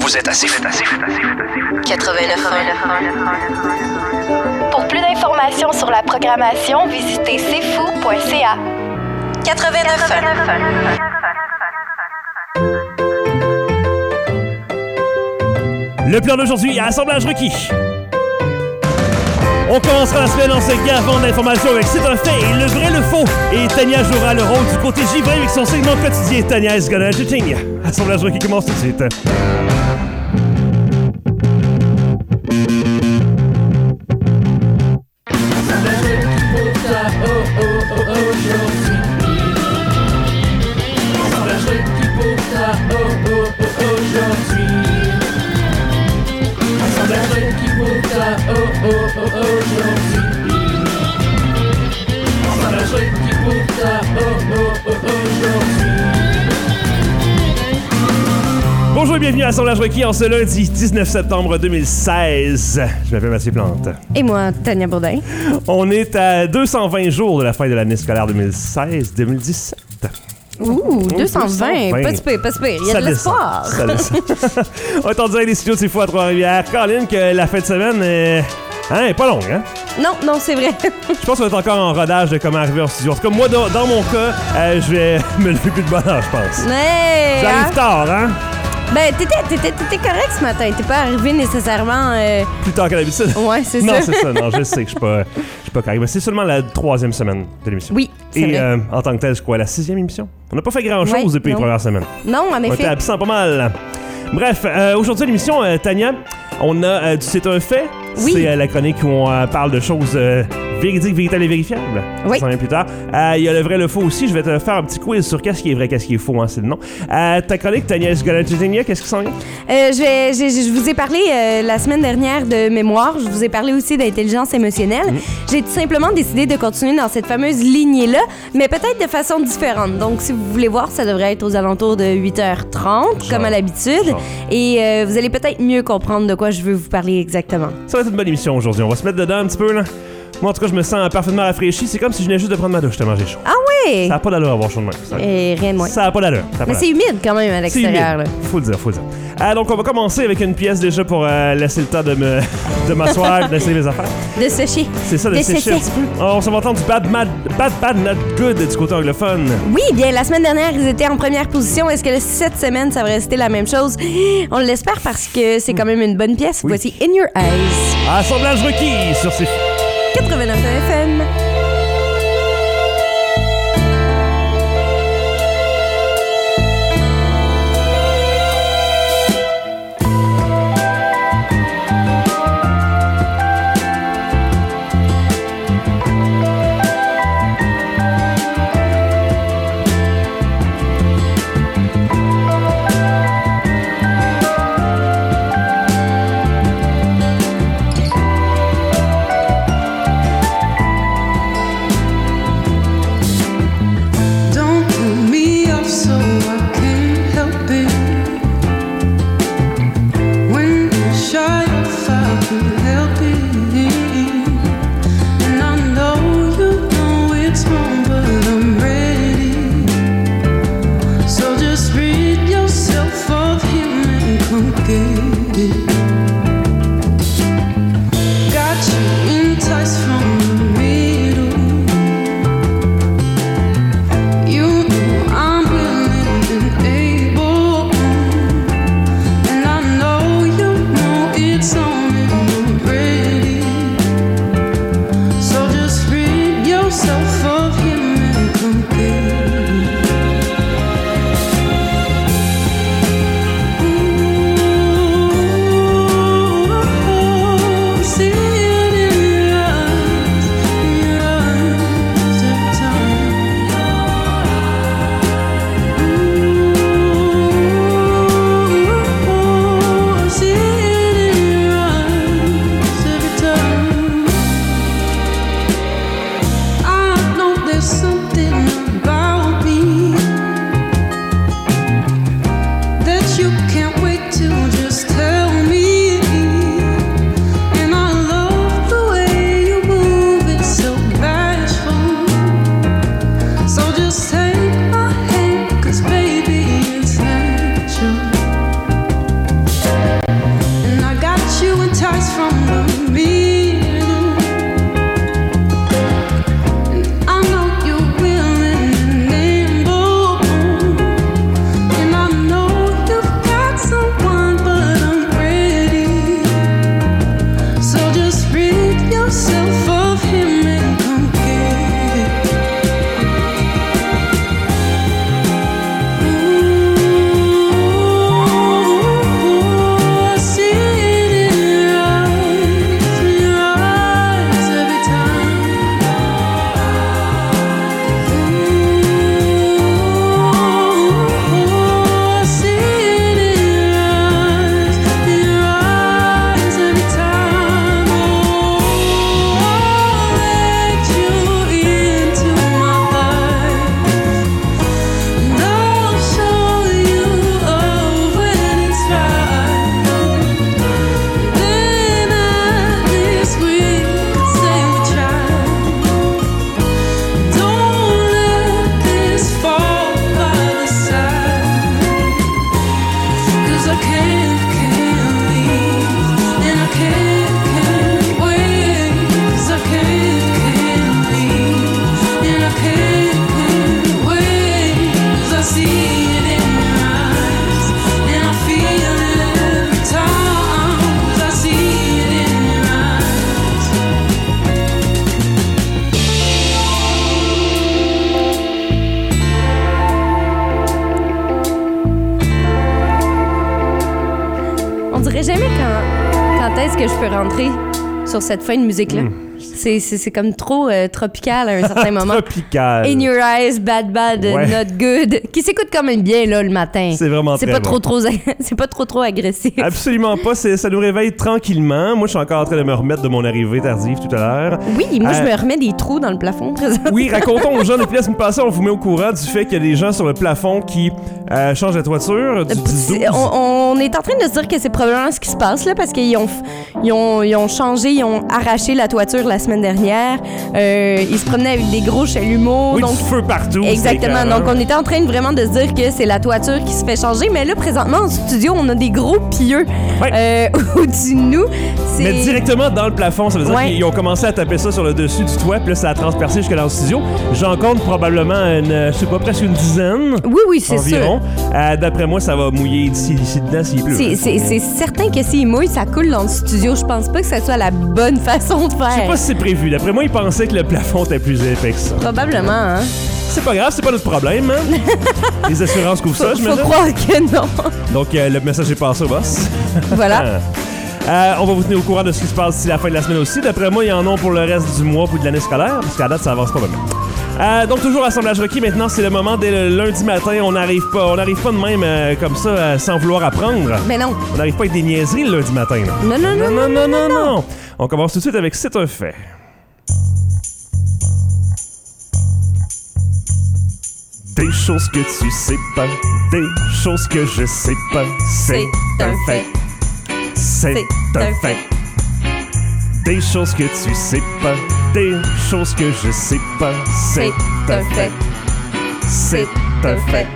Vous êtes assez fou. 89. Pour plus d'informations sur la programmation, visitez cfou.ca. 89. Le plan d'aujourd'hui, assemblage requis. On commencera la semaine en se gavant d'informations avec C'est un fait et le vrai, le faux. Et Tania jouera le rôle du côté givré avec son segment quotidien Tania is gonna editing. Assemblage requis commence tout de suite. Bonjour et bienvenue à Assemblage requis en ce lundi 19 septembre 2016. Je m'appelle Mathieu Plante. Et moi, Tania Bourdin. On est à 220 jours de la fin de l'année scolaire 2016-2017. Ouh, 220. Pas de pire, pas de pire. Il y a de l'espoir. Ça descend. On est en direct des studios de C'est Fou à Trois-Rivières. Caroline, que la fin de semaine est pas longue, hein? Non, c'est vrai. Je pense qu'on est encore en rodage de comment arriver en studio. En tout cas, moi, dans mon cas, je vais me lever plus de bonne heure, je pense. Ouais. J'arrive tard, hein? Ben, t'étais correct ce matin. T'es pas arrivé nécessairement... Plus tard qu'à l'habitude? Ouais, c'est ça. Non, c'est ça. Non, je sais que je suis pas correct. Mais c'est seulement la 3e semaine de l'émission. Oui, c'est Et vrai. En tant que tel, c'est quoi, la 6e émission? On n'a pas fait grand-chose depuis les premières semaines. Non, en On effet. était absent pas mal. Bref, aujourd'hui à l'émission, Tania, on a du C'est un fait. Oui. C'est la chronique où on parle de choses véridiques, véritables et vérifiables. Oui. Ça s'en vient plus tard. Il y a le vrai, le faux aussi. Je vais te faire un petit quiz sur qu'est-ce qui est vrai, qu'est-ce qui est faux, hein, c'est le nom. Ta chronique, Tania Esgalanchitania, qu'est-ce qui s'en vient? Je vous ai parlé la semaine dernière de mémoire. Je vous ai parlé aussi d'intelligence émotionnelle. J'ai tout simplement décidé de continuer dans cette fameuse lignée-là, mais peut-être de façon différente. Donc, si vous voulez voir, ça devrait être aux alentours de 8h30, comme à l'habitude. Et vous allez peut-être mieux comprendre de quoi je veux vous parler exactement. Ça va être une bonne émission aujourd'hui. On va se mettre dedans un petit peu, là. Moi, en tout cas, je me sens parfaitement rafraîchi. C'est comme si je venais juste de prendre ma douche tellement j'ai chaud. Ah oui! Ça n'a pas d'allure à avoir chaud de même. Et rien de moins. Ça n'a pas d'allure. Mais c'est humide quand même à l'extérieur. Là. Faut le dire. Donc, on va commencer avec une pièce déjà pour laisser le temps de m'asseoir et de laisser mes affaires. De sécher. C'est ça, de sécher un petit peu. On s'en va entendre du Bad, Not Good du côté anglophone. Oui, bien, la semaine dernière, ils étaient en première position. Est-ce que cette semaine, ça va rester la même chose? On l'espère parce que c'est quand même une bonne pièce. Oui. Voici In Your Eyes. Assemblage requis sur ces 89 FM. Jamais quand est-ce que je peux rentrer sur cette fin de musique-là. C'est comme trop tropical à un certain moment. Tropical. In Your Eyes, Bad, Ouais. Not Good. Qui s'écoute quand même bien là, le matin. C'est vraiment c'est très pas bon. C'est pas trop agressif. Absolument pas. Ça nous réveille tranquillement. Moi, je suis encore en train de me remettre de mon arrivée tardive tout à l'heure. Oui, moi, je me remets des trous dans le plafond présentement. Oui, racontons aux gens, depuis la semaine passée, on vous met au courant du fait qu'il y a des gens sur le plafond qui changent la toiture du 10-12. On est en train de se dire que c'est probablement ce qui se passe là, parce qu'ils ont changé, ils ont arraché la toiture la semaine dernière. Ils se promenaient avec des gros chalumeaux. Oui, donc, du feu partout. exactement. C'est Donc, on était en train vraiment de se dire que c'est la toiture qui se fait changer. Mais là, présentement, en studio, on a des gros pieux au-dessus de nous. Mais directement dans le plafond, ça veut dire Ouais. qu'ils ont commencé à taper ça sur le dessus du toit, puis là, ça a transpercé jusque dans le studio. J'en compte probablement presque une dizaine. Oui, c'est sûr. Environ. D'après moi, ça va mouiller d'ici dedans s'il pleut. C'est certain que s'il mouille, ça coule dans le studio. Je pense pas que ça soit la bonne façon de faire. Je sais pas si c'est prévu. D'après moi, ils pensaient que le plafond était plus épais que ça. Probablement, hein? C'est pas grave, c'est pas notre problème, hein? Les assurances couvrent ça, Faut j'imagine. croire que non. Donc, le message est passé au boss. Voilà. On va vous tenir au courant de ce qui se passe d'ici la fin de la semaine aussi. D'après moi, il y en a pour le reste du mois ou de l'année scolaire, parce qu'à date, ça avance pas vraiment. Donc, toujours Assemblage Rocky. Maintenant, c'est le moment. Dès le lundi matin, on n'arrive pas de même comme ça, sans vouloir apprendre. Mais non. On n'arrive pas avec des niaiseries le lundi matin. Là. Non. On commence tout de suite avec C'est un fait. Des choses que tu sais pas, des choses que je sais pas, c'est un fait. C'est un fait. Des choses que tu sais pas, des choses que je sais pas, c'est un fait. C'est un fait.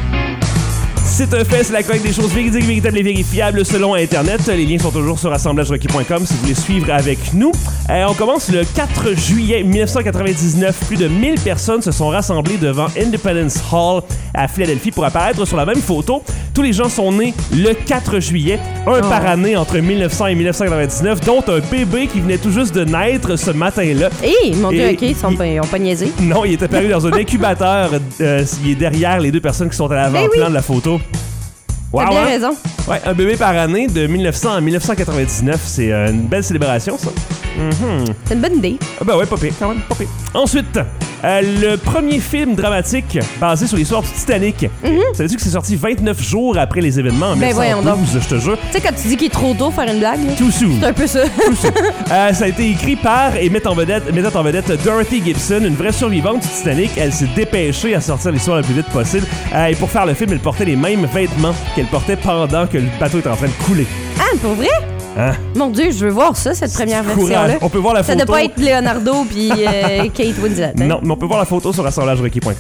C'est un fait, c'est la chronique des choses véridiques, véritables et vérifiables selon Internet. Les liens sont toujours sur assemblagerocky.com si vous voulez suivre avec nous. On commence le 4 juillet 1999. Plus de 1000 personnes se sont rassemblées devant Independence Hall à Philadelphie pour apparaître sur la même photo. Tous les gens sont nés le 4 juillet, par année entre 1900 et 1999, dont un bébé qui venait tout juste de naître ce matin-là. Mon Dieu, OK, ils ont pas niaisé. Non, il est apparu dans un incubateur. Il est derrière les deux personnes qui sont à l'avant-plan de la photo. T'as bien raison. Ouais, un bébé par année de 1900 à 1999. C'est une belle célébration, ça. C'est une bonne idée. Ben ouais, pas pire, quand même, pas pire. Ensuite, le premier film dramatique basé sur l'histoire du Titanic. Savais-tu que c'est sorti 29 jours après les événements en 1912, je te jure? Tu sais, quand tu dis qu'il est trop tôt faire une blague, là, Too soon. c'est un peu ça. Ça a été écrit par et mettant en vedette Dorothy Gibson, une vraie survivante du Titanic. Elle s'est dépêchée à sortir l'histoire le plus vite possible. Et pour faire le film, elle portait les mêmes vêtements qu'elle portait pendant que le bateau était en train de couler. Ah, pour vrai? Hein? Mon Dieu, je veux voir ça, cette première Courage. version-là. On peut voir la Ça photo. doit pas être Leonardo puis Kate Winslet. Hein? Non, mais on peut voir la photo sur assemblagerecky.com.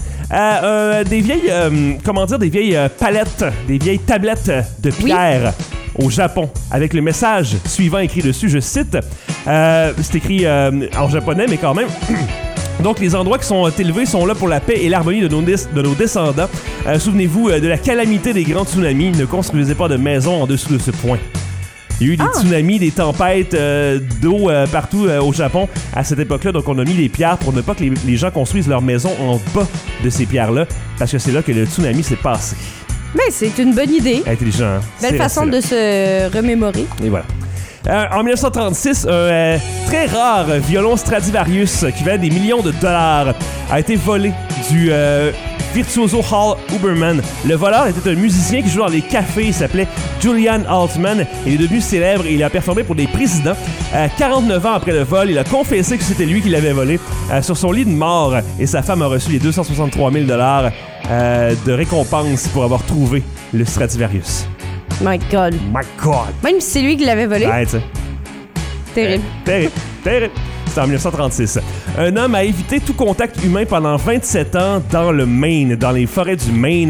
Des vieilles palettes, des vieilles tablettes de pierre au Japon, avec le message suivant écrit dessus, je cite, c'est écrit en japonais, mais quand même... Donc, les endroits qui sont élevés sont là pour la paix et l'harmonie de nos descendants. Souvenez-vous de la calamité des grands tsunamis. Ne construisez pas de maison en dessous de ce point. Il y a eu des tsunamis, des tempêtes d'eau partout au Japon à cette époque-là. Donc, on a mis des pierres pour ne pas que les gens construisent leur maison en bas de ces pierres-là, parce que c'est là que le tsunami s'est passé. Mais c'est une bonne idée. Intelligent, hein? Belle façon de se remémorer. Et voilà. En 1936, un très rare violon Stradivarius qui valait des millions de dollars a été volé du virtuoso Hal Huberman. Le voleur était un musicien qui jouait dans les cafés. Il s'appelait Julian Altman. Il est devenu célèbre et il a performé pour des présidents. 49 ans après le vol, il a confessé que c'était lui qui l'avait volé sur son lit de mort. Et sa femme a reçu les 263 000 de récompense pour avoir trouvé le Stradivarius. My God. My God! Même si c'est lui qui l'avait volé. Ouais, tu sais. Terrible. Terrible. C'était en 1936. Un homme a évité tout contact humain pendant 27 ans dans le Maine, dans les forêts du Maine.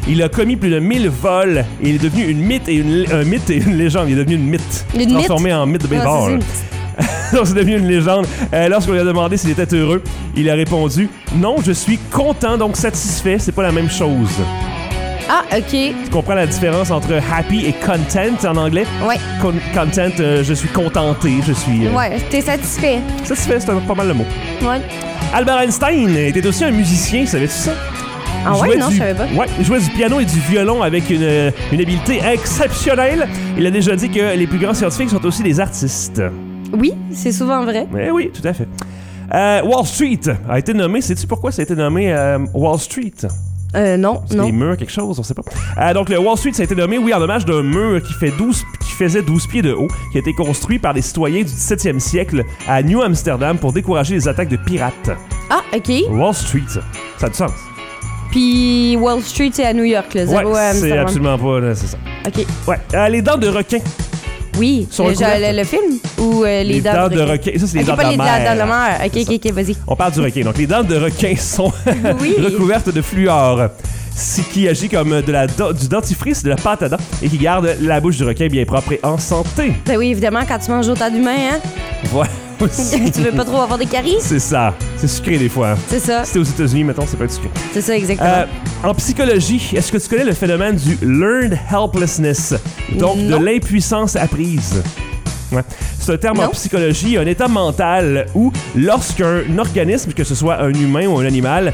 Il a commis plus de 1000 vols et il est devenu un mythe et une légende. Il est devenu une mythe. Transformé en mythe de baseball. Donc, c'est devenu une légende. Lorsqu'on lui a demandé s'il était heureux, il a répondu « Non, je suis content, donc satisfait. C'est pas la même chose. » Ah, OK. Tu comprends la différence entre happy et content en anglais? Ouais. Content, je suis contenté, je suis... Ouais, t'es satisfait. Satisfait, c'est pas mal le mot. Ouais. Albert Einstein était aussi un musicien, savais-tu ça? Ah ouais, non, je savais pas. Ouais, il jouait du piano et du violon avec une habileté exceptionnelle. Il a déjà dit que les plus grands scientifiques sont aussi des artistes. Oui, c'est souvent vrai. Mais oui, tout à fait. Wall Street a été nommé, sais-tu pourquoi ça a été nommé Wall Street? Non, C'est non. des murs, quelque chose, on sait pas. Donc, le Wall Street, ça a été nommé, oui, en hommage d'un mur qui faisait 12 pieds de haut, qui a été construit par des citoyens du 17e siècle à New Amsterdam pour décourager les attaques de pirates. Ah, OK. Wall Street, ça a du sens. Puis Wall Street, c'est à New York, là. Zéro à c'est Amsterdam. absolument pas, là, c'est ça. OK. Ouais, les dents de requin. Oui, Sur le film ou les dents de requin? Ça, c'est les dents de pas la les mer. dents de la mer. OK, vas-y. On parle du requin. Donc, les dents de requin sont Oui. recouvertes de fluor, ce qui agit comme du dentifrice, de la pâte à dents, et qui garde la bouche du requin bien propre et en santé. Ben oui, évidemment, quand tu manges autant d'humains, hein? Voilà. Tu veux pas trop avoir des caries? C'est ça. C'est sucré des fois. C'est ça. Si t'es aux États-Unis, mettons, c'est pas être sucré. C'est ça, exactement. En psychologie, est-ce que tu connais le phénomène du learned helplessness? Donc, Non. de l'impuissance apprise. Ouais. C'est un terme en Non. psychologie, un état mental où, lorsqu'un organisme, que ce soit un humain ou un animal,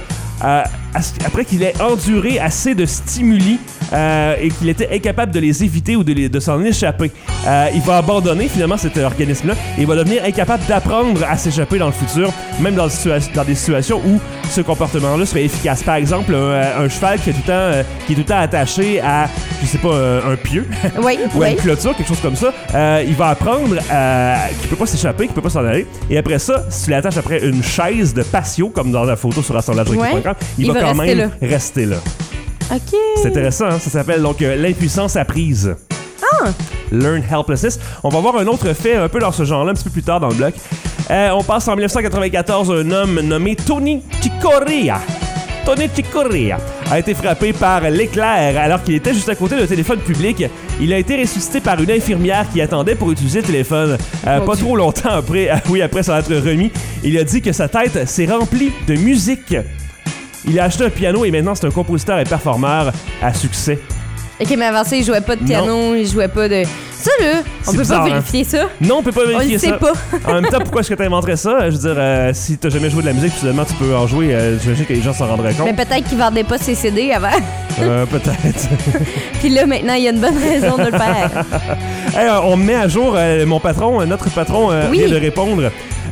après qu'il ait enduré assez de stimuli et qu'il était incapable de les éviter ou de s'en échapper, il va abandonner finalement cet organisme-là et il va devenir incapable d'apprendre à s'échapper dans le futur, même dans des situations où ce comportement-là serait efficace. Par exemple, un cheval qui est tout le temps attaché à, je sais pas, un pieu Oui, ou à oui. une clôture, quelque chose comme ça, il va apprendre qu'il peut pas s'échapper, qu'il peut pas s'en aller. Et après ça, si tu l'attaches après une chaise de patio, comme dans la photo sur assemblagerequis.com, il va quand même rester là. OK. C'est intéressant, hein? Ça s'appelle donc l'impuissance apprise. Ah! Learn helplessness. On va voir un autre fait un peu dans ce genre-là, un petit peu plus tard dans le bloc. On passe en 1994, un homme nommé Tony Chicoria. Tony Chicoria a été frappé par l'éclair alors qu'il était juste à côté d'un téléphone public. Il a été ressuscité par une infirmière qui attendait pour utiliser le téléphone. Pas trop longtemps après, après s'en être remis, il a dit que sa tête s'est remplie de musique. Il a acheté un piano et maintenant c'est un compositeur et performeur à succès. OK, mais avant ça, il jouait pas de piano, il jouait pas de... Ça, là, on peut bizarre, pas vérifier ça. Non, on peut pas vérifier ça. On le sait pas. En même temps, pourquoi est-ce que tu inventerais ça? Je veux dire, si t'as jamais joué de la musique, finalement, tu peux en jouer. J'imagine que les gens s'en rendraient compte. Mais peut-être qu'il vendait pas ses CD avant. Peut-être. Puis là, maintenant, il y a une bonne raison de le faire. Hey, on met à jour notre patron vient de répondre.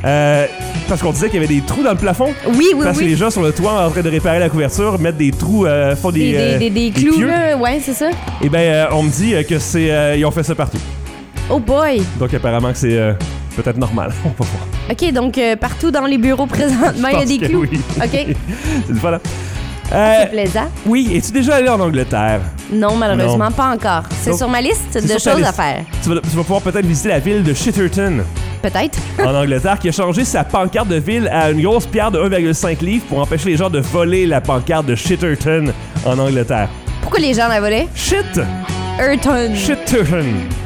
Parce qu'on disait qu'il y avait des trous dans le plafond. Oui. Parce que les gens sur le toit en train de réparer la couverture mettent des trous, font des clous, pieux. là. Ouais, c'est ça. Et ben, on me dit que ils ont fait ça partout. Oh boy. Donc apparemment que c'est peut-être normal. On va voir. OK, donc partout dans les bureaux présentement, il y a des clous. Oui. OK. C'est voilà. C'est plaisant. Oui, es-tu déjà allé en Angleterre? Non, malheureusement, Non. pas encore. C'est Donc, sur ma liste c'est de sur ta choses à liste. faire. Tu vas pouvoir peut-être visiter la ville de Shitterton Peut-être. en Angleterre, qui a changé sa pancarte de ville à une grosse pierre de 1,5 livres pour empêcher les gens de voler la pancarte de Shitterton en Angleterre. Pourquoi les gens la volaient? Shitterton. Shitterton.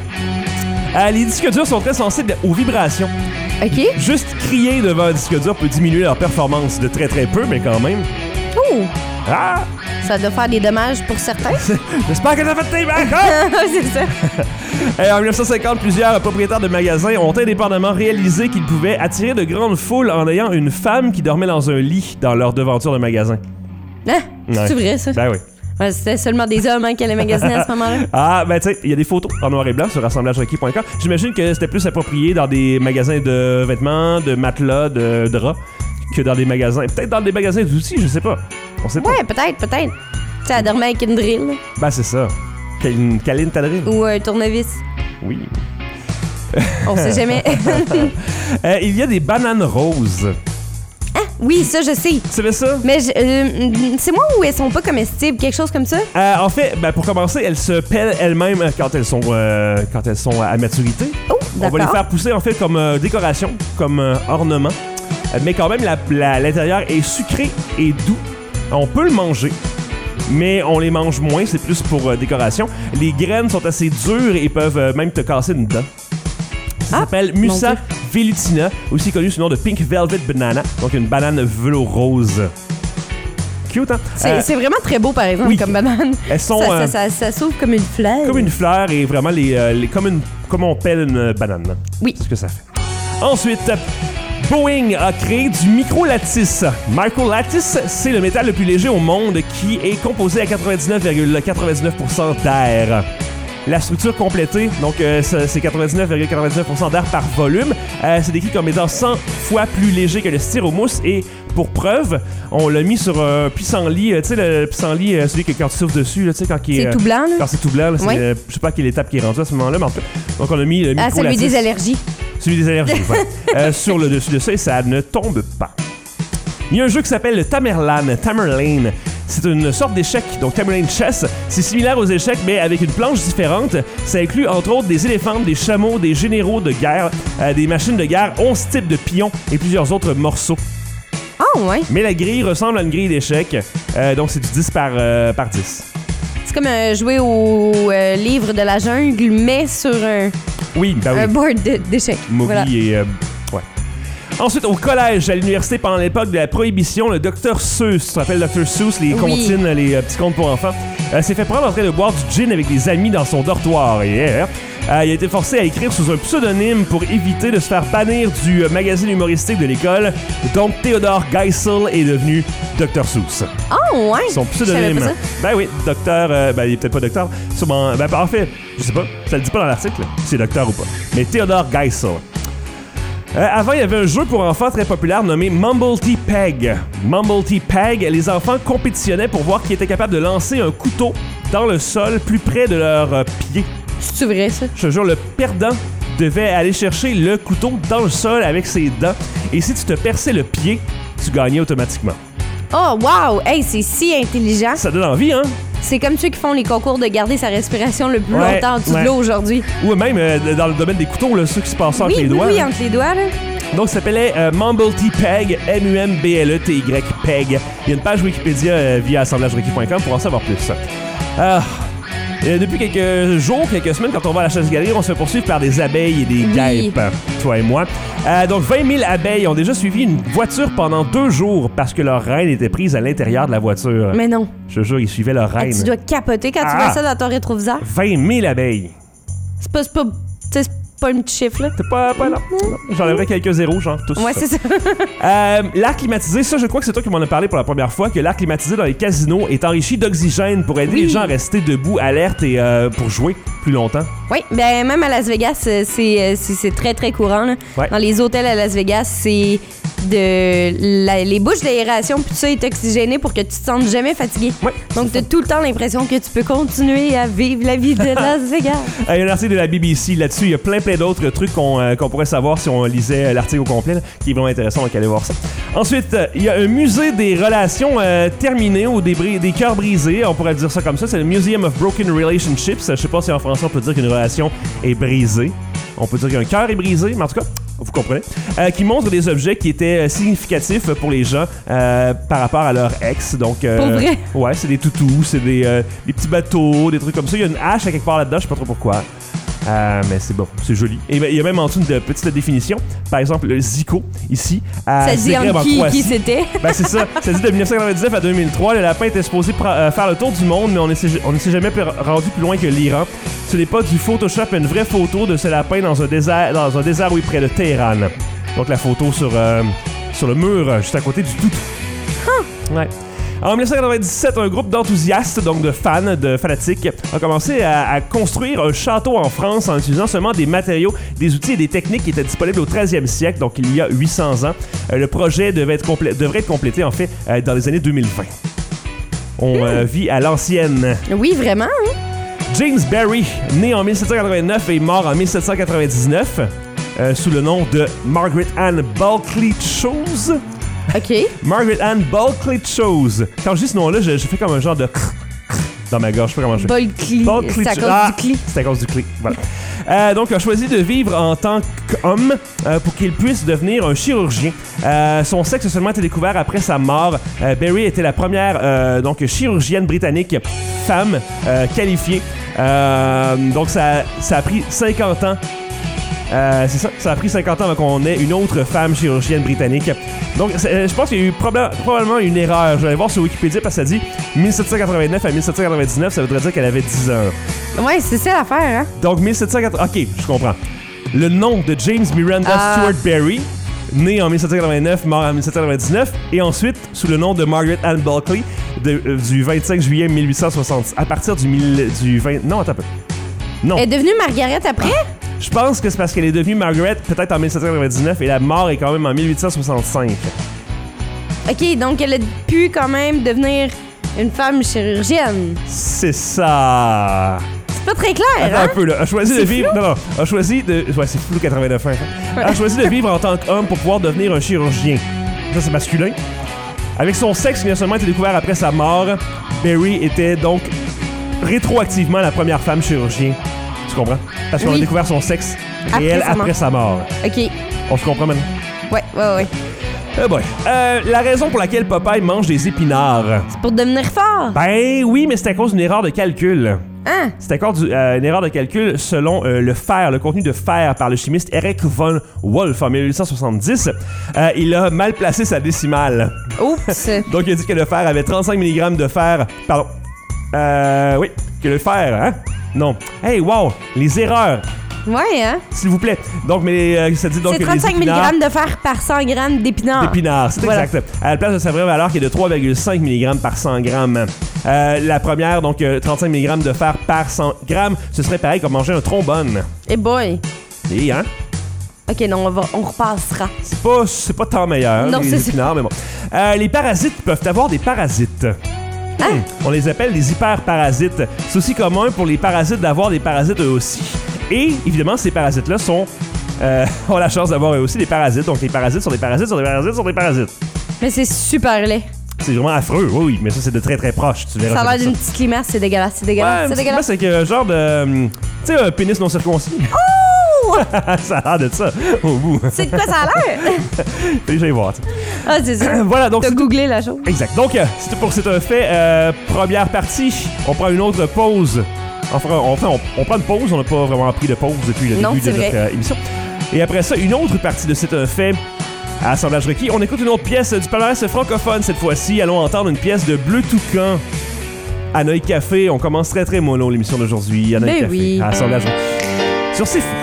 Les disques durs sont très sensibles aux vibrations. OK. Juste crier devant un disque dur peut diminuer leur performance de très très peu, mais quand même. Oh! Ah! Ça doit faire des dommages pour certains. J'espère que t'as fait tes bacs! C'est ça. En 1950, plusieurs propriétaires de magasins ont indépendamment réalisé qu'ils pouvaient attirer de grandes foules en ayant une femme qui dormait dans un lit dans leur devanture de magasin. Hein? Ouais. C'est vrai, ça? Ben oui. Ouais, c'était seulement des hommes qui allaient magasiner à ce moment-là. Ah, ben tu sais, il y a des photos en noir et blanc sur assemblagerequis.com. J'imagine que c'était plus approprié dans des magasins de vêtements, de matelas, de draps, que dans des magasins. Peut-être dans des magasins d'outils, je sais pas. On sait pas. Ouais, peut-être. Tu sais, elle dormait avec une drill. Ben c'est ça. Caline Tadril. Ou un tournevis. Oui. On sait jamais. Il y a des bananes roses. Oui, ça, je sais. Tu savais ça? Mais c'est moi où elles sont pas comestibles, quelque chose comme ça? En fait, ben, pour commencer, elles se pèlent elles-mêmes quand elles sont à maturité. Oh, On va les d'accord. faire pousser en fait comme décoration, comme ornement. Mais quand même, l'intérieur est sucré et doux. On peut le manger. mais on les mange moins, c'est plus pour décoration. Les graines sont assez dures et peuvent même te casser une dent. Ça s'appelle Musa velutina, aussi connu sous le nom de Pink Velvet Banana, donc une banane velours rose. Cute, hein? C'est vraiment très beau, par exemple, comme banane. Elles sont... Ça s'ouvre comme une fleur. Comme une fleur et vraiment comme on pèle une banane. Oui. C'est ce que ça fait. Ensuite, Boeing a créé du micro-lattice. Micro-lattice, c'est le métal le plus léger au monde qui est composé à 99,99% d'air. La structure complétée, donc c'est 99,99% d'air par volume. C'est décrit comme étant 100 fois plus léger que le styromousse et pour preuve, on l'a mis sur un pissenlit. Tu sais, le pissenlit, celui que quand tu souffles dessus, tu sais, quand il est... C'est tout blanc, là? Quand c'est tout blanc, là, Oui. je sais pas à quelle étape qui est rendu à ce moment-là, mais en tout cas. Donc on a mis le micro-lattice. Celui des allergies. Celui des allergies, voilà. Sur le dessus de ça et ça ne tombe pas. Il y a un jeu qui s'appelle le Tamerlane. C'est une sorte d'échec, donc Tamerlane Chess. C'est similaire aux échecs, mais avec une planche différente. Ça inclut entre autres des éléphants, des chameaux, des généraux de guerre, des machines de guerre, 11 types de pions et plusieurs autres morceaux. Ah, ouais. Mais la grille ressemble à une grille d'échecs, donc c'est du 10 par 10. C'est comme jouer au livre de la jungle, mais sur un board d'échecs. Mowgli voilà. et... ouais. Ensuite, au collège, à l'université, pendant l'époque de la Prohibition, le Dr Seuss, tu te rappelles Dr Seuss, les comptines, les petits contes pour enfants, s'est fait prendre en train de boire du gin avec des amis dans son dortoir. Il a été forcé à écrire sous un pseudonyme pour éviter de se faire bannir du magazine humoristique de l'école. Donc, Theodore Geisel est devenu Dr Seuss. Oh, ouais! Son pseudonyme. Ben oui, docteur... il est peut-être pas docteur. Sûrement... en fait, je sais pas. Ça le dit pas dans l'article, si c'est docteur ou pas. Mais Theodore Geisel. Avant, il y avait un jeu pour enfants très populaire nommé Mumble Tea Peg. Mumble Tea Peg, les enfants compétitionnaient pour voir qui était capable de lancer un couteau dans le sol plus près de leurs pieds. C'est vrai, ça? Je te jure, le perdant devait aller chercher le couteau dans le sol avec ses dents. Et si tu te perçais le pied, tu gagnais automatiquement. Oh, wow! Hey, c'est si intelligent. Ça donne envie, hein? C'est comme ceux qui font les concours de garder sa respiration le plus longtemps en dessous de l'eau aujourd'hui. Ou même dans le domaine des couteaux, là, ceux qui se passent entre les doigts. Oui, entre les doigts, là. Donc, ça s'appelait Mumble Tea Peg, MUMBLETY Peg. Il y a une page Wikipédia via assemblagerequis.com pour en savoir plus. Depuis quelques jours, quelques semaines, quand on va à la chasse-galerie, on se fait poursuivre par des abeilles et des guêpes, toi et moi. Donc, 20 000 abeilles ont déjà suivi une voiture pendant 2 jours parce que leur reine était prise à l'intérieur de la voiture. Mais non. Je te jure, ils suivaient leur reine. Tu dois capoter quand tu vois ça dans ton rétroviseur. 20 000 abeilles. C'est pas un petit chiffre, là. C'est pas non. J'enlèverais quelques zéros, genre tous. Ouais, c'est ça. L'air climatisé, ça, je crois que c'est toi qui m'en as parlé pour la première fois, que l'air climatisé dans les casinos est enrichi d'oxygène pour aider les gens à rester debout, alertes et pour jouer plus longtemps. Oui, ben même à Las Vegas, c'est très, très courant, là. Ouais. Dans les hôtels à Las Vegas, c'est les bouches d'aération, puis tout ça est oxygéné pour que tu te sentes jamais fatigué. Ouais, donc, tu as tout le temps l'impression que tu peux continuer à vivre la vie de Las Vegas. Il y a un article de la BBC là-dessus. Il y a plein d'autres trucs qu'on pourrait savoir si on lisait l'article au complet, là, qui est vraiment intéressant, donc allez voir ça. Ensuite, il y a un musée des relations terminées ou des cœurs brisés. On pourrait dire ça comme ça. C'est le Museum of Broken Relationships. Je sais pas si en français on peut dire qu'une relation est brisée. On peut dire qu'un cœur est brisé, mais en tout cas, vous comprenez. Qui montre des objets qui étaient significatifs pour les gens par rapport à leur ex. Donc, pour vrai? Ouais, c'est des toutous, c'est des petits bateaux, des trucs comme ça. Il y a une hache à quelque part là-dedans, je sais pas trop pourquoi. Mais c'est bon, c'est joli. Et il y a même en dessous une petite définition. Par exemple, le Zico, ici. Ça dit en qui c'était? Ben, c'est ça. Ça dit de 1999 à 2003, le lapin était supposé faire le tour du monde, mais on ne s'est jamais rendu plus loin que l'Iran. Ce n'est pas du Photoshop, une vraie photo de ce lapin dans un désert, oui, près de Téhéran. Donc la photo sur le mur, juste à côté du toutou. Ouais. En 1997, un groupe d'enthousiastes, donc de fans, de fanatiques, a commencé à construire un château en France en utilisant seulement des matériaux, des outils et des techniques qui étaient disponibles au 13e siècle, donc il y a 800 ans. Le projet devrait être complété, en fait, dans les années 2020. On vit à l'ancienne. Oui, vraiment. Hein? James Barry, né en 1789 et mort en 1799, sous le nom de Margaret Ann Bulkley-Chose. OK. Margaret Ann Bulkley-Chose. Quand je dis ce nom-là, je fais comme un genre de... dans ma gorge. Je sais pas comment je fais. C'est à cause du cli. C'est à cause du cli. Voilà. Donc, a choisi de vivre en tant qu'homme pour qu'il puisse devenir un chirurgien. Son sexe a seulement été découvert après sa mort. Berry était la première donc chirurgienne britannique femme qualifiée. Donc, ça a pris 50 ans. C'est ça, ça a pris 50 ans avant qu'on ait une autre femme chirurgienne britannique. Donc, je pense qu'il y a eu probablement une erreur. Je vais aller voir sur Wikipédia parce que ça dit 1789 à 1799, ça voudrait dire qu'elle avait 10 ans. Ouais, c'est ça l'affaire, hein? Donc, 1780... OK, je comprends. Le nom de James Miranda Stuart Berry, né en 1789, mort en 1799, et ensuite sous le nom de Margaret Ann Bulkley, du 25 juillet 1860. À partir du 20... Non, attends un peu. Non. Elle est devenue Margaret après? Je pense que c'est parce qu'elle est devenue Margaret peut-être en 1799 et la mort est quand même en 1865. OK, donc elle a pu quand même devenir une femme chirurgienne. C'est ça. C'est pas très clair, Attends hein? un peu, là. A choisi de vivre... flou? Non, a choisi de... Ouais, c'est flou 89 ans. A choisi de vivre en tant qu'homme pour pouvoir devenir un chirurgien. Ça, c'est masculin. Avec son sexe qui a seulement été découvert après sa mort, Berry était donc rétroactivement la première femme chirurgien. Tu comprends? Parce qu'on a découvert son sexe réel après sa mort. OK. On se comprend maintenant? Ouais. Eh boy. La raison pour laquelle Popeye mange des épinards. C'est pour devenir fort. Ben oui, mais c'est à cause d'une erreur de calcul. Hein? C'est à cause d'une erreur de calcul selon le contenu de fer par le chimiste Erich von Wolf en 1870. Il a mal placé sa décimale. Oups. Donc il a dit que le fer avait 35 mg de fer. Pardon. Oui, que le fer, hein? Non. Hey, wow, les erreurs. Ouais, hein? S'il vous plaît. Donc, mais ça dit donc c'est que 35 les épinards... mg de fer par 100 g d'épinards. D'épinards, c'est exact. À la place de sa vraie valeur qui est de 3,5 mg par 100 g. La première, donc 35 mg de fer par 100 g, ce serait pareil comme manger un trombone. Eh boy. Et hein? OK, non, on repassera. C'est pas tant meilleur, non, les épinards, mais bon. Les parasites peuvent avoir des parasites. On les appelle des hyperparasites. C'est aussi commun pour les parasites d'avoir des parasites eux aussi. Et, évidemment, ces parasites-là ont la chance d'avoir eux aussi des parasites. Donc, les parasites sont des parasites, sont des parasites, sont des parasites. Mais c'est super laid. C'est vraiment affreux, oui, mais ça, c'est de très, très proche. Tu verras. Ça a l'air d'une petite limace, c'est dégueulasse, c'est dégueulasse, Ouais, c'est dégueulasse. c'est que genre de... Tu sais, un pénis non circoncis. Oh! Ça a l'air de ça, au bout. C'est de quoi ça a l'air? Fallait que j'aille voir, tu sais. Ah, c'est ça. Voilà, donc... T'as googlé la chose. Exact. Donc, c'était pour C'est un fait. Première partie, on prend une autre pause. Enfin, on prend une pause. On n'a pas vraiment pris de pause depuis le début de notre émission. Et après ça, une autre partie de C'est un fait à Assemblage requis. On écoute une autre pièce du palmarès francophone cette fois-ci. Allons entendre une pièce de Bleu Toucan. Hanoï Café. On commence très très mollo l'émission d'aujourd'hui. Hanoï Café oui. à Assemblage requis. Sur C'est Fou.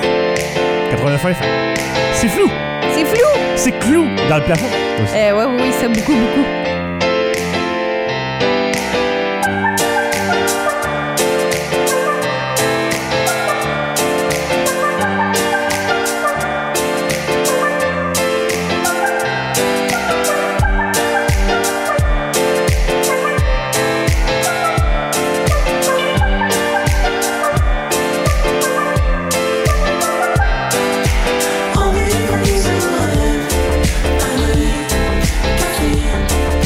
89 FM. C'est flou. C'est flou. C'est clou dans le plafond. Oui, ça beaucoup. Only reason I live, café.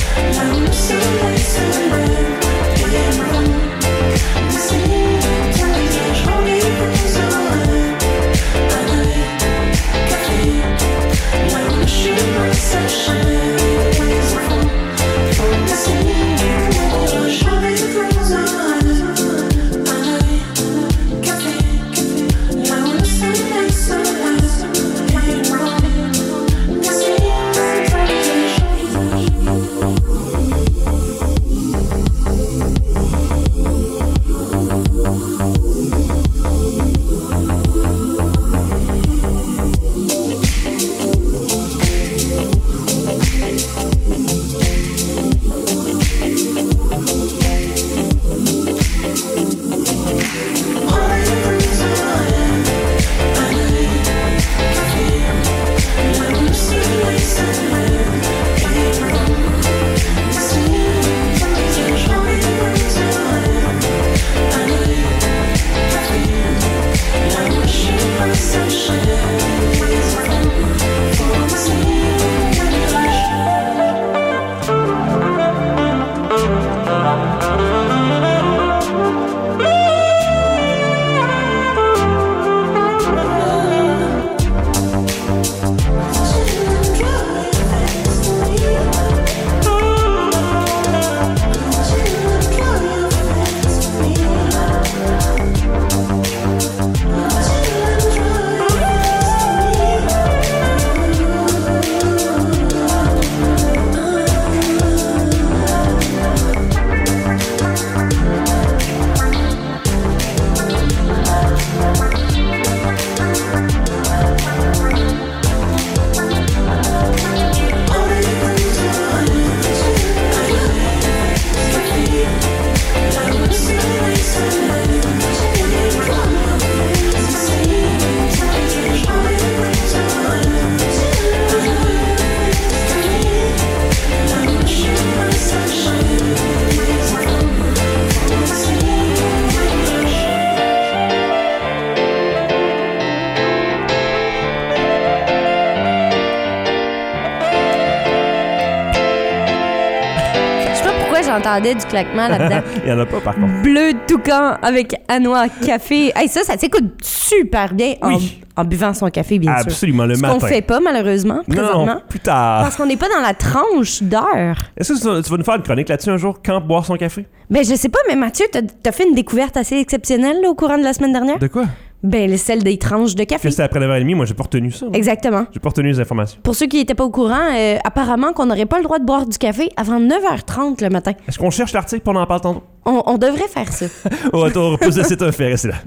j'entendais du claquement là-dedans. Il y en a pas, par contre. Bleu toucan avec Anoa café. Hey, ça s'écoute super bien en buvant son café, bien sûr. Absolument, le matin. Ce qu'on fait pas, malheureusement, présentement. Non, plus tard. Parce qu'on n'est pas dans la tranche d'heure. Est-ce que tu vas nous faire une chronique là-dessus un jour, quand boire son café? Ben, je sais pas, mais Mathieu, t'as fait une découverte assez exceptionnelle là, au courant de la semaine dernière? De quoi? Ben, celle des tranches de café. Que c'était après 9h30, moi j'ai pas retenu ça. Exactement. J'ai pas retenu les informations. Pour ceux qui n'étaient pas au courant, apparemment qu'on n'aurait pas le droit de boire du café avant 9h30 le matin. Est-ce qu'on cherche l'article pour en parler tantôt? On devrait faire ça. Au retour, plus de C'est un fait, restez là.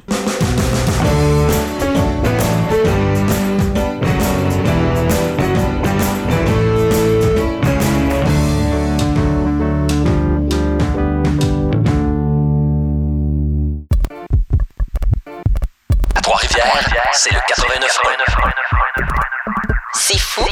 C'est le 89.1. C'est fou.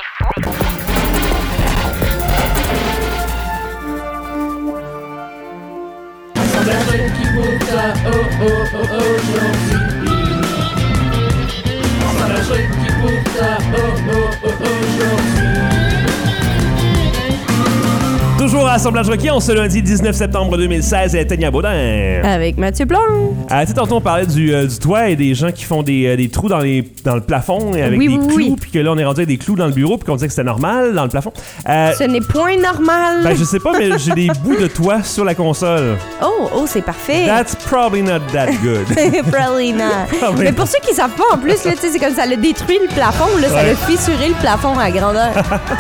Toujours à Assemblage Rocky, on se lundi 19 septembre 2016 à Tania Baudin. Avec Mathieu Plante. Tantôt, on parlait du toit et des gens qui font des trous dans le plafond avec des clous, puis que là, on est rendu avec des clous dans le bureau, puis qu'on disait que c'était normal dans le plafond. Ce n'est point normal. Ben, je sais pas, mais j'ai des bouts de toit sur la console. Oh, c'est parfait. That's probably not that good. Probably not. Mais pour ceux qui savent pas, en plus, là, c'est comme ça a détruit le plafond, là, ça a fissuré le plafond à grandeur.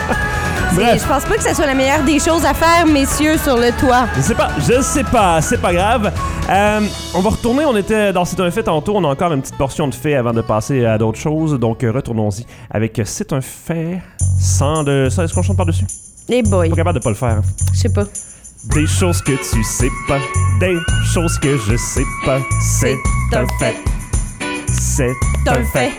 Je pense pas que ça soit la meilleure des choses à faire, messieurs, sur le toit. Je sais pas, c'est pas grave. On va retourner, on était dans C'est un fait tantôt, on a encore une petite portion de fait avant de passer à d'autres choses, donc retournons-y avec C'est un fait sans de... Ça, est-ce qu'on chante par-dessus? Eh boy. Pas capable de pas le faire. Je sais pas. Des choses que tu sais pas, des choses que je sais pas, c'est un fait. C'est un fait.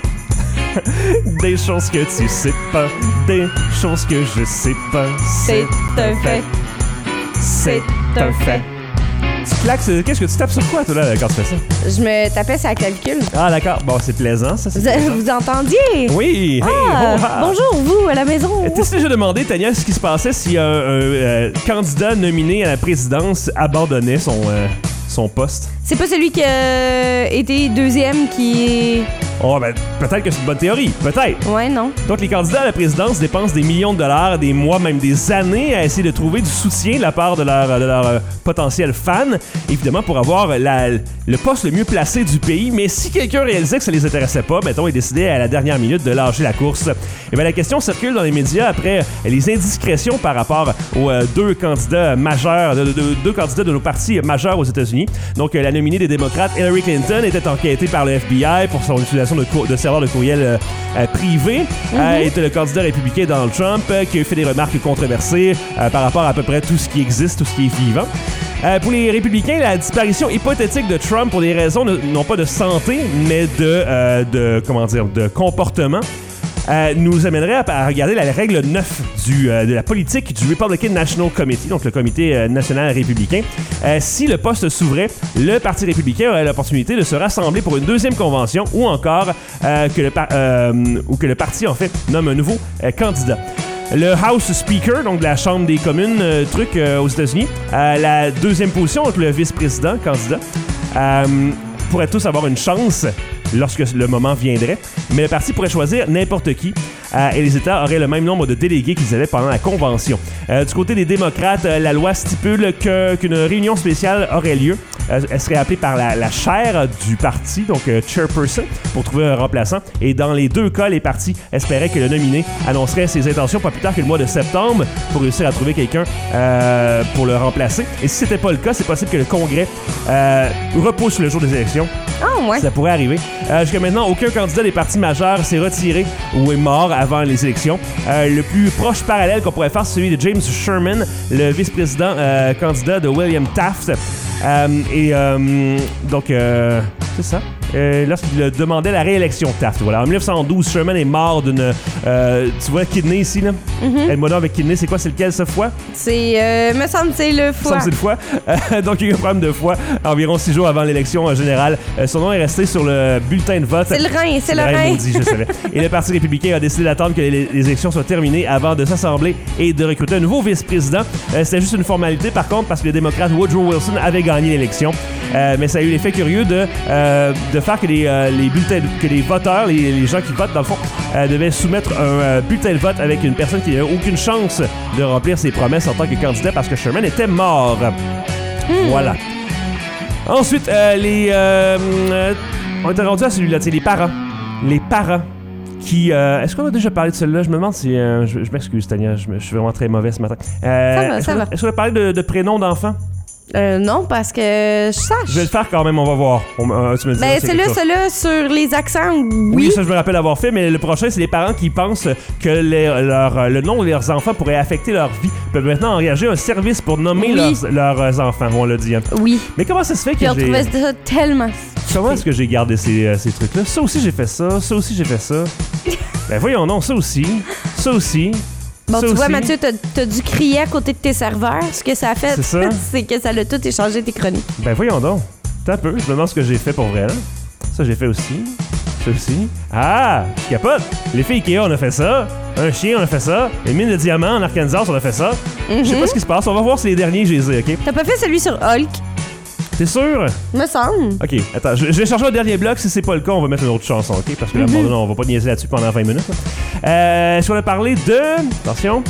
Des choses que tu sais pas, des choses que je sais pas, c'est un fait. C'est un fait. Tu claques, qu'est-ce que tu tapes sur quoi, toi, là, quand tu fais ça? Je me tapais sur la calcul. Ah, d'accord. Bon, c'est plaisant, ça. Vous entendiez? Oui. Bonjour, vous, à la maison. T'es déjà demandé, Tania, ce qui se passait si un candidat nominé à la présidence abandonnait son poste? C'est pas celui qui a été deuxième qui... Oh, ben, peut-être que c'est une bonne théorie. Peut-être. Ouais, non. Donc, les candidats à la présidence dépensent des millions de dollars, des mois, même des années à essayer de trouver du soutien de la part de leurs potentiels fans, évidemment, pour avoir le poste le mieux placé du pays. Mais si quelqu'un réalisait que ça les intéressait pas, mettons, il décidait à la dernière minute de lâcher la course. Et bien, la question circule dans les médias après les indiscrétions par rapport aux deux candidats majeurs, deux candidats de nos partis majeurs aux États-Unis. Donc, la nominée des démocrates, Hillary Clinton, était enquêtée par le FBI pour son utilisation de serveurs de courriel privés. Était le candidat républicain Donald Trump qui a fait des remarques controversées par rapport à peu près tout ce qui existe, tout ce qui est vivant. Pour les républicains, la disparition hypothétique de Trump pour des raisons non pas de santé, mais de comportement, nous amènerait à regarder la règle 9 de la politique du Republican National Committee, donc le comité national républicain. Si le poste s'ouvrait, le Parti républicain aurait l'opportunité de se rassembler pour une deuxième convention ou encore que le parti, en fait, nomme un nouveau candidat. Le House Speaker, donc de la Chambre des communes, aux États-Unis, la deuxième position, donc le vice-président candidat, pourraient tous avoir une chance lorsque le moment viendrait, mais le parti pourrait choisir n'importe qui et les États auraient le même nombre de délégués qu'ils avaient pendant la convention. Du côté des démocrates, la loi stipule qu'une réunion spéciale aurait lieu. Elle serait appelée par la chaire du parti, donc chairperson, pour trouver un remplaçant. Et dans les deux cas, les partis espéraient que le nominé annoncerait ses intentions pas plus tard que le mois de septembre pour réussir à trouver quelqu'un pour le remplacer. Et si c'était pas le cas, c'est possible que le Congrès repousse le jour des élections. Ah, ouais. Ça pourrait arriver. Jusqu'à maintenant, aucun candidat des partis majeurs s'est retiré ou est mort avant les élections. Le plus proche parallèle qu'on pourrait faire, c'est celui de James Sherman, le vice-président candidat de William Taft. Donc, c'est ça. lorsqu'il demandait la réélection Taft. Voilà. En 1912, Sherman est mort d'une... tu vois kidney ici, là? Le mono avec kidney, c'est quoi? C'est lequel, ce foie? C'est... me semble que c'est le foie. C'est le foie. Donc, il y a eu un problème de foie environ 6 jours avant l'élection générale. Son nom est resté sur le bulletin de vote. C'est le rein. Maudit, je savais. Et le Parti républicain a décidé d'attendre que les élections soient terminées avant de s'assembler et de recruter un nouveau vice-président. C'était juste une formalité, par contre, parce que le démocrate Woodrow Wilson avait gagné l'élection. Mais ça a eu l'effet curieux de faire que les bulletins, que les voteurs, les gens qui votent, dans le fond, devaient soumettre un bulletin de vote avec une personne qui n'avait aucune chance de remplir ses promesses en tant que candidat parce que Sherman était mort. Voilà. Ensuite, on était rendu à celui-là, tu sais, les parents. Les parents qui... est-ce qu'on a déjà parlé de celui-là? Je me demande si... je m'excuse, Tania, je suis vraiment très mauvais ce matin. Ça va. Est-ce qu'on a parlé de prénoms d'enfants? Non, parce que je sache. Je vais le faire quand même, on va voir. Tu me dis, celui-là sur les accents, oui, ça je me rappelle avoir fait, mais le prochain, c'est les parents qui pensent que le nom de leurs enfants pourrait affecter leur vie. Ils peuvent maintenant engager un service pour nommer leurs enfants, on l'a dit. Hein. Oui. Mais comment ça se fait que j'ai... Puis on trouvait ça tellement... Comment est-ce que j'ai gardé ces trucs-là? Ça aussi, j'ai fait ça. Ça aussi, j'ai fait ça. Ben voyons non, ça aussi. Ça aussi. Bon, ça tu vois, aussi. Mathieu, t'as dû crier à côté de tes serveurs. Ce que ça a fait, c'est que ça a tout échangé tes chroniques. Ben voyons donc. T'as un peu. Je me demande ce que j'ai fait pour vrai, là. Ça, j'ai fait aussi. Ça aussi. Ah! Je capote! Les filles Ikea, on a fait ça. Un chien, on a fait ça. Les mines de diamants en Arkansas, on a fait ça. Je sais pas ce qui se passe. On va voir si les derniers, je les ai, OK? T'as pas fait celui sur Hulk? T'es sûr? Me semble. OK, attends, je vais chercher un dernier bloc. Si c'est pas le cas, on va mettre une autre chanson, OK? Parce que là, on va pas niaiser là-dessus pendant 20 minutes. Est-ce qu'on a parlé de... Attention.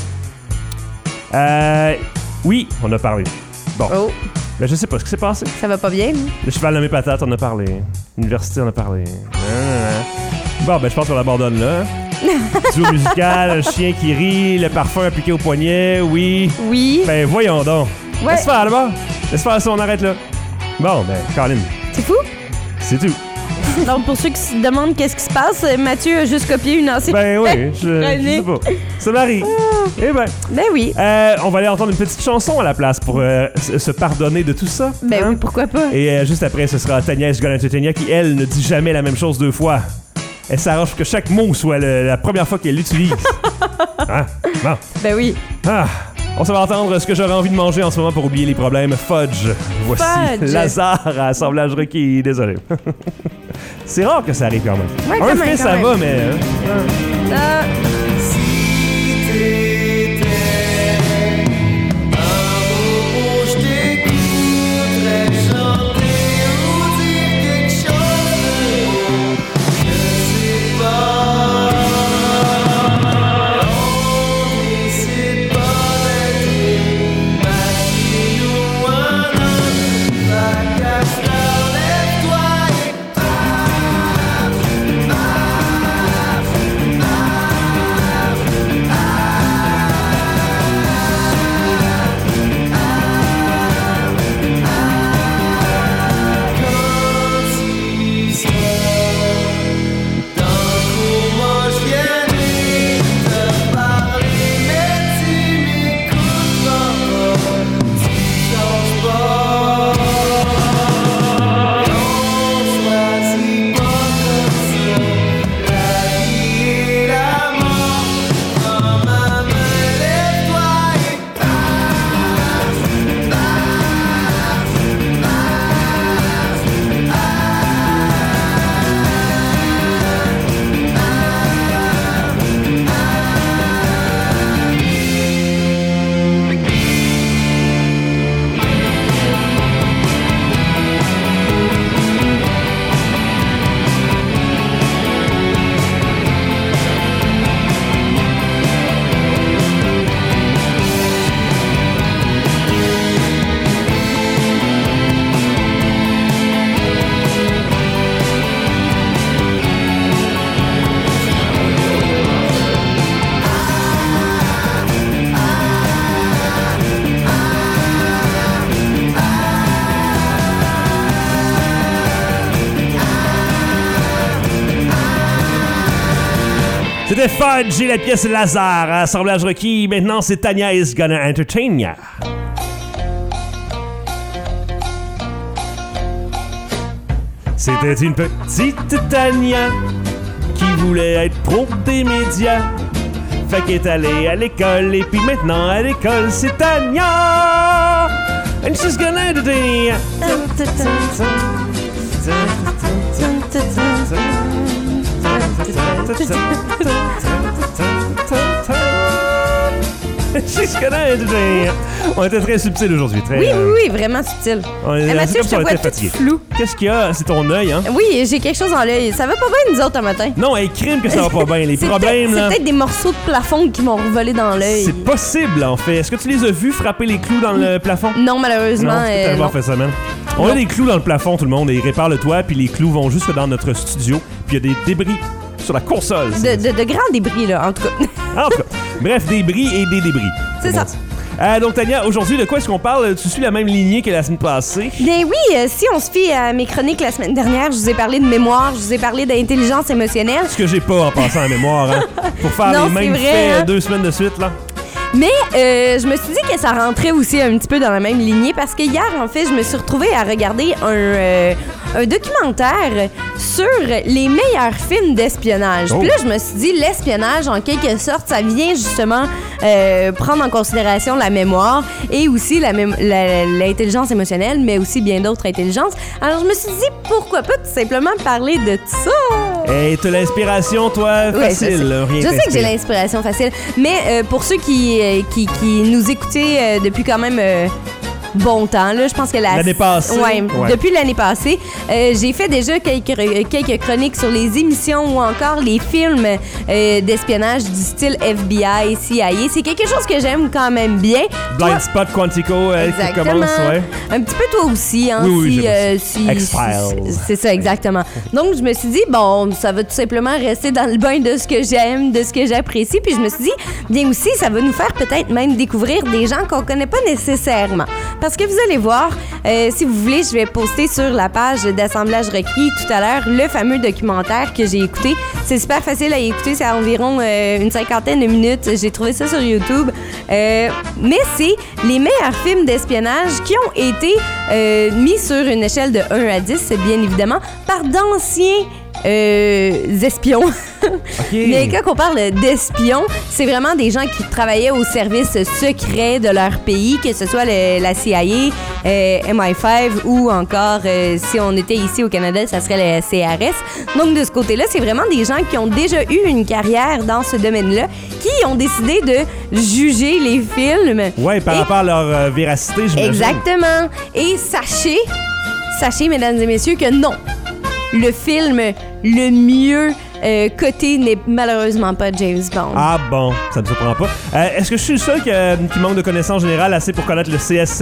Oui, on a parlé. Bon. Oh. Ben, je sais pas ce qui s'est passé. Ça va pas bien, hein? Le cheval nommé patate, on a parlé. L'université, on a parlé. Bon, ben, je pense qu'on l'abandonne là. Duo musical, un chien qui rit, le parfum appliqué au poignet, oui. Oui. Ben, voyons donc. Ouais. Laisse faire là-bas. Laisse faire ça, on arrête là. Bon, ben, Colin. C'est fou? C'est tout. Donc, pour ceux qui se demandent qu'est-ce qui se passe, Mathieu a juste copié une ancienne. Ben oui, je sais pas. Ça m'arrive. Eh ben. Ben oui. On va aller entendre une petite chanson à la place pour se pardonner de tout ça. Ben oui, pourquoi pas. Et juste après, ce sera Tania Esgona-Tetenia qui, elle, ne dit jamais la même chose 2 fois. Elle s'arrange pour que chaque mot soit la première fois qu'elle l'utilise. Hein? Bon. Ben oui. Ah. On s'en va entendre ce que j'aurais envie de manger en ce moment pour oublier les problèmes. Fudge. Voici Lazare à assemblage requis. Désolé. C'est rare que ça arrive quand même. Ouais, un fait, ça va, mais... C'était Fudge et la pièce Lazare, assemblage requis. Maintenant, c'est Tania is gonna entertain ya. C'était une petite Tania qui voulait être pro des médias. Fait qu'elle est allée à l'école et puis maintenant à l'école c'est Tania. And she's gonna do She's gonna do. On était très subtil aujourd'hui. Très, oui, vraiment subtil. Mathieu, je te vois tout flou. Qu'est-ce qu'il y a? C'est ton œil, hein? Oui, j'ai quelque chose dans l'œil. Ça va pas bien, nous autres, un matin. Non, elle crime que ça va pas bien. Les problèmes, là... C'est peut-être des morceaux de plafond qui m'ont revolé dans l'œil. C'est possible, en fait. Est-ce que tu les as vus frapper les clous dans le plafond? Non, malheureusement. Non, c'est tellement fait ça, man. On a des clous dans le plafond, tout le monde, et ils réparent le toit, puis les clous vont jusque dans notre studio, puis il y a des débris sur la console. De grands débris, là, en tout cas. En tout cas. Bref, des bris et des débris. C'est ça. Donc, Tania, aujourd'hui, de quoi est-ce qu'on parle? Tu suis la même lignée que la semaine passée? Bien oui, si on se fie à mes chroniques la semaine dernière, je vous ai parlé de mémoire, je vous ai parlé d'intelligence émotionnelle. Ce que j'ai pas en passant à mémoire, hein? Pour faire non, les mêmes faits 2 semaines de suite, là. Mais je me suis dit que ça rentrait aussi un petit peu dans la même lignée parce que hier, en fait, je me suis retrouvée à regarder un documentaire sur les meilleurs films d'espionnage. Puis là, je me suis dit, l'espionnage, en quelque sorte, ça vient justement prendre en considération la mémoire et aussi l'intelligence émotionnelle, mais aussi bien d'autres intelligences. Alors, je me suis dit, pourquoi pas tout simplement parler de tout ça? Hey, t'as l'inspiration, toi, facile. Je sais que j'ai l'inspiration facile, mais pour ceux qui nous écoutaient depuis quand même... bon temps, là. Je pense que l'année passée. Ouais. Depuis l'année passée, j'ai fait déjà quelques chroniques sur les émissions ou encore les films d'espionnage du style FBI, CIA. C'est quelque chose que j'aime quand même bien. Blind Spot, Quantico, qui commence, ouais. Un petit peu toi aussi, hein. Oui, X-Files. C'est ça, exactement. Donc, je me suis dit, bon, ça va tout simplement rester dans le bain de ce que j'aime, de ce que j'apprécie. Puis je me suis dit, bien aussi, ça va nous faire peut-être même découvrir des gens qu'on connaît pas nécessairement. Parce que vous allez voir, si vous voulez, je vais poster sur la page d'Assemblage requis tout à l'heure le fameux documentaire que j'ai écouté. C'est super facile à écouter, c'est à environ une 50aine de minutes. J'ai trouvé ça sur YouTube. Mais c'est les meilleurs films d'espionnage qui ont été mis sur une échelle de 1 à 10, bien évidemment, par d'anciens espions. Okay. Mais quand on parle d'espions, c'est vraiment des gens qui travaillaient au service secret de leur pays, que ce soit la CIA, MI5 ou encore, si on était ici au Canada, ça serait le CRS. Donc, de ce côté-là, c'est vraiment des gens qui ont déjà eu une carrière dans ce domaine-là, qui ont décidé de juger les films. Oui, par rapport à leur véracité, j'imagine. Exactement. Et sachez, mesdames et messieurs, que non. Le film le mieux coté n'est malheureusement pas James Bond. Ah bon, ça me surprend pas. Est-ce que je suis le seul qui manque de connaissances générales assez pour connaître le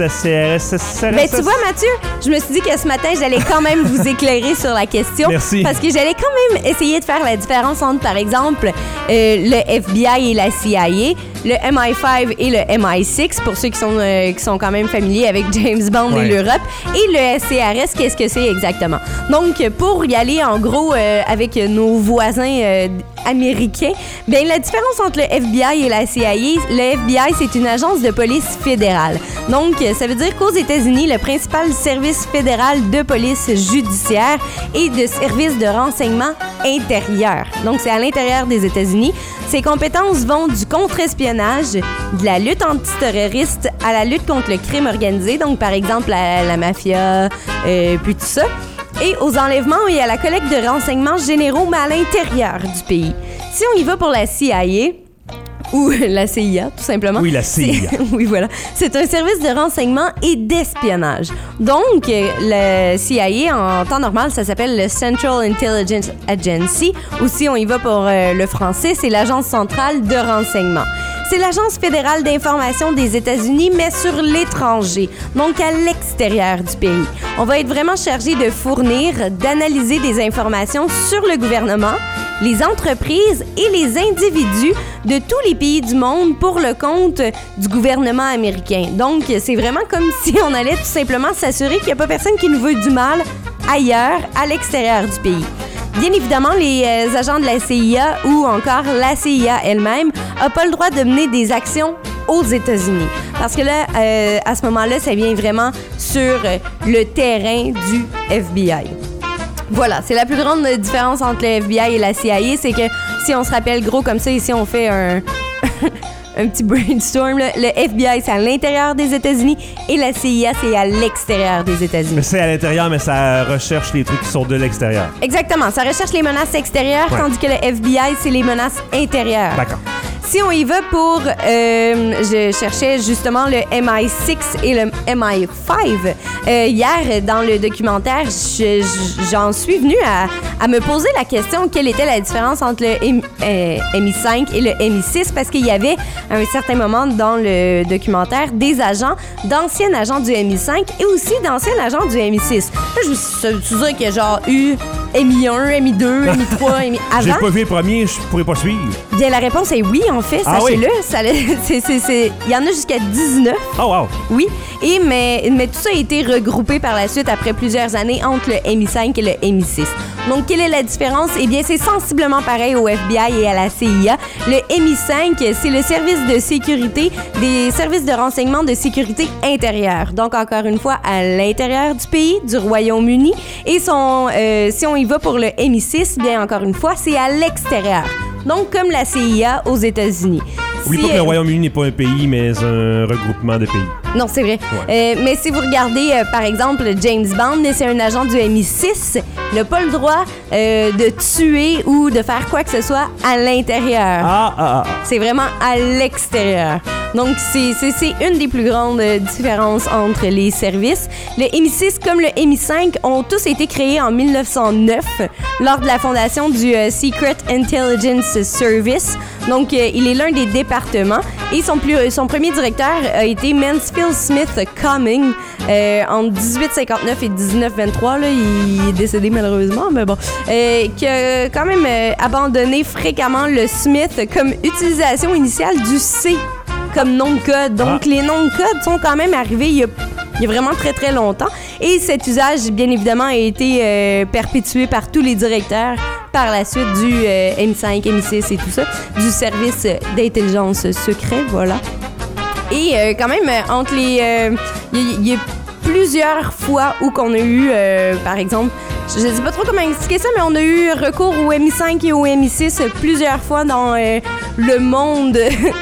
CSCRS? Ben tu vois, Mathieu, je me suis dit que ce matin, j'allais quand même vous éclairer sur la question. Merci. Parce que j'allais quand même essayer de faire la différence entre, par exemple, le FBI et la CIA, le MI5 et le MI6, pour ceux qui sont quand même familiers avec James Bond et l'Europe, et le CRS, qu'est-ce que c'est exactement? Donc, pour y aller en gros avec nos voisins américains, bien, la différence entre le FBI et la CIA, le FBI, c'est une agence de police fédérale. Donc, ça veut dire qu'aux États-Unis, le principal service fédéral de police judiciaire et de service de renseignement intérieur. Donc, c'est à l'intérieur des États-Unis. Ses compétences vont du contre-espionnage, de la lutte antiterroriste à la lutte contre le crime organisé, donc par exemple la mafia, puis tout ça, et aux enlèvements et à la collecte de renseignements généraux, mais à l'intérieur du pays. Si on y va pour la CIA, ou la CIA, tout simplement. Oui, la CIA. Oui, voilà. C'est un service de renseignement et d'espionnage. Donc, le CIA, en temps normal, ça s'appelle le Central Intelligence Agency. Ou si on y va pour le français, c'est l'Agence centrale de renseignement. C'est l'Agence fédérale d'information des États-Unis, mais sur l'étranger, donc à l'extérieur du pays. On va être vraiment chargé de fournir, d'analyser des informations sur le gouvernement, les entreprises et les individus de tous les pays du monde pour le compte du gouvernement américain. Donc, c'est vraiment comme si on allait tout simplement s'assurer qu'il n'y a pas personne qui nous veut du mal ailleurs, à l'extérieur du pays. Bien évidemment, les agents de la CIA ou encore la CIA elle-même n'ont pas le droit de mener des actions aux États-Unis. Parce que là, à ce moment-là, ça vient vraiment sur le terrain du FBI. Voilà, c'est la plus grande différence entre le FBI et la CIA, c'est que si on se rappelle gros comme ça, ici on fait un petit brainstorm, là. Le FBI, c'est à l'intérieur des États-Unis et la CIA, c'est à l'extérieur des États-Unis. Mais c'est à l'intérieur, mais ça recherche les trucs qui sont de l'extérieur. Exactement, ça recherche les menaces extérieures, tandis que le FBI, c'est les menaces intérieures. D'accord. Si on y va pour... je cherchais justement le MI6 et le MI5. Hier, dans le documentaire, j'en suis venue à me poser la question quelle était la différence entre le MI5 et le MI6, parce qu'il y avait, à un certain moment dans le documentaire, des agents, d'anciens agents du MI5 et aussi d'anciens agents du MI6. Là, je me suis dit qu'il y a genre eu MI1, MI2, MI3, MI... Avant. J'ai pas vu le premier, je pourrais pas suivre. Bien, la réponse est oui, en fait. Sachez-le. Il y en a jusqu'à 19. Oh, wow. Oui. Mais tout ça a été regroupé par la suite après plusieurs années entre le MI5 et le MI6. Donc, quelle est la différence? Eh bien, c'est sensiblement pareil au FBI et à la CIA. Le MI5, c'est le service de sécurité des services de renseignement de sécurité intérieure. Donc, encore une fois, à l'intérieur du pays, du Royaume-Uni. Et si on y va pour le MI6, bien, encore une fois, c'est à l'extérieur. Donc, comme la CIA aux États-Unis. N'oubliez pas que le Royaume-Uni n'est pas un pays, mais un regroupement de pays. Non, c'est vrai. Ouais. Mais si vous regardez, par exemple, James Bond, c'est un agent du MI6, il n'a pas le droit de tuer ou de faire quoi que ce soit à l'intérieur. C'est vraiment à l'extérieur. Donc, c'est une des plus grandes différences entre les services. Le MI6 comme le MI5 ont tous été créés en 1909 lors de la fondation du Secret Intelligence Service. Donc, il est l'un des départements. Et son premier directeur a été Mansfield Smith Cumming entre 1859 et 1923. Là, il est décédé malheureusement, mais bon. Qui a quand même abandonné fréquemment le Smith comme utilisation initiale du C comme nom de code. Donc, les noms de code sont quand même arrivés il y a vraiment très, très longtemps. Et cet usage, bien évidemment, a été perpétué par tous les directeurs par la suite du MI5, MI6 et tout ça, du service d'intelligence secret, voilà. Et quand même, entre les... Il y a plusieurs fois où qu'on a eu, par exemple, je ne sais pas trop comment expliquer ça, mais on a eu recours au MI5 et au MI6 plusieurs fois dans le monde...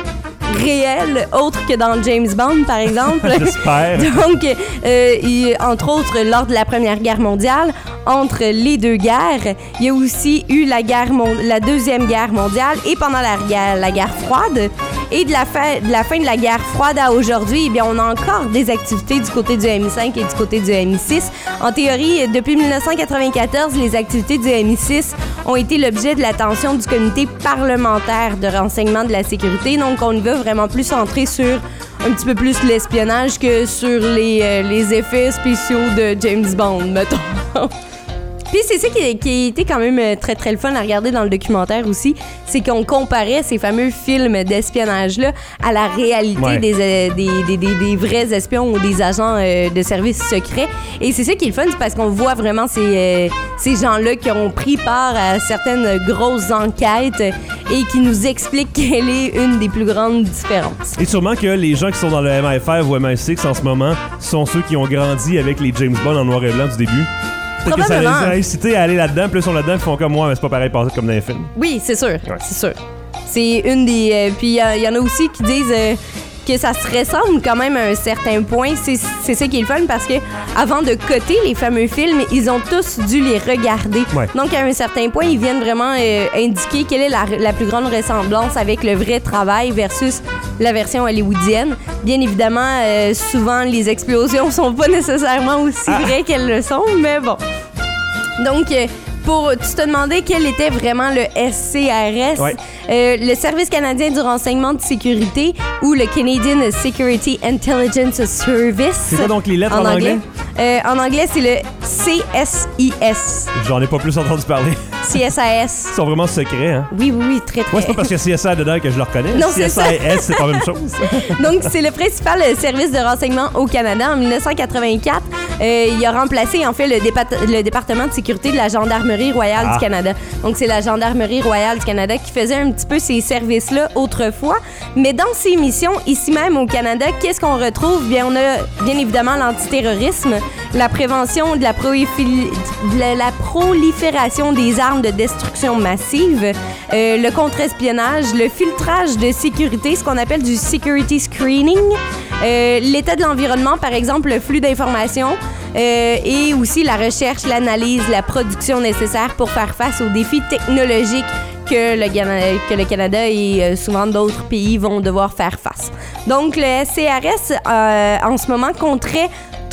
réel, autre que dans James Bond, par exemple. J'espère. Donc, entre autres, lors de la Première Guerre mondiale, entre les deux guerres, il y a aussi eu la Deuxième Guerre mondiale et pendant la guerre froide. Et de la fin de la guerre froide à aujourd'hui, eh bien, on a encore des activités du côté du MI5 et du côté du MI6. En théorie, depuis 1994, les activités du MI6 ont été l'objet de l'attention du comité parlementaire de renseignement de la sécurité. Donc, on y va vraiment plus centré sur un petit peu plus l'espionnage que sur les effets spéciaux de James Bond, mettons. Puis c'est ça qui était quand même très, très le fun à regarder dans le documentaire aussi, c'est qu'on comparait ces fameux films d'espionnage-là à la réalité des vrais espions ou des agents de services secrets. Et c'est ça qui est le fun, c'est parce qu'on voit vraiment ces gens-là qui ont pris part à certaines grosses enquêtes et qui nous expliquent quelle est une des plus grandes différences. Et sûrement que les gens qui sont dans le MI5 ou MI6 en ce moment sont ceux qui ont grandi avec les James Bond en noir et blanc du début. Peut-être que ça les a incités à aller là-dedans, puis là, ils sont là-dedans, ils font comme moi, mais c'est pas pareil passer comme dans les films. Oui, c'est sûr, c'est sûr. C'est une des... puis il y en a aussi qui disent que ça se ressemble quand même à un certain point. C'est ça qui est le fun, parce que avant de coter les fameux films, ils ont tous dû les regarder. Ouais. Donc, à un certain point, ils viennent vraiment indiquer quelle est la plus grande ressemblance avec le vrai travail versus la version hollywoodienne. Bien évidemment, souvent, les explosions sont pas nécessairement aussi vraies qu'elles le sont, mais bon. Donc, tu te demandais quel était vraiment le SCRS, le Service canadien du renseignement de sécurité ou le Canadian Security Intelligence Service. C'est quoi donc les lettres en anglais? En anglais, c'est le CSIS. J'en ai pas plus entendu parler. CSIS. Ils sont vraiment secrets, hein? Oui, très, très. Moi, c'est pas parce qu'il y a CSI dedans que je le reconnais. Non, CSIS, c'est pas la même chose. Donc, c'est le principal service de renseignement au Canada. En 1984, Il a remplacé, en fait, le département de sécurité de la Gendarmerie royale du Canada. Donc, c'est la Gendarmerie royale du Canada qui faisait un petit peu ces services-là autrefois. Mais dans ses missions, ici même au Canada, qu'est-ce qu'on retrouve? Bien, on a bien évidemment l'antiterrorisme, la prévention de la prolifération des armes de destruction massive, le contre-espionnage, le filtrage de sécurité, ce qu'on appelle du security screening, l'état de l'environnement, par exemple, le flux d'informations, et aussi la recherche, l'analyse, la production nécessaire pour faire face aux défis technologiques que le Canada et souvent d'autres pays vont devoir faire face. Donc, le SCRS, en ce moment, compterait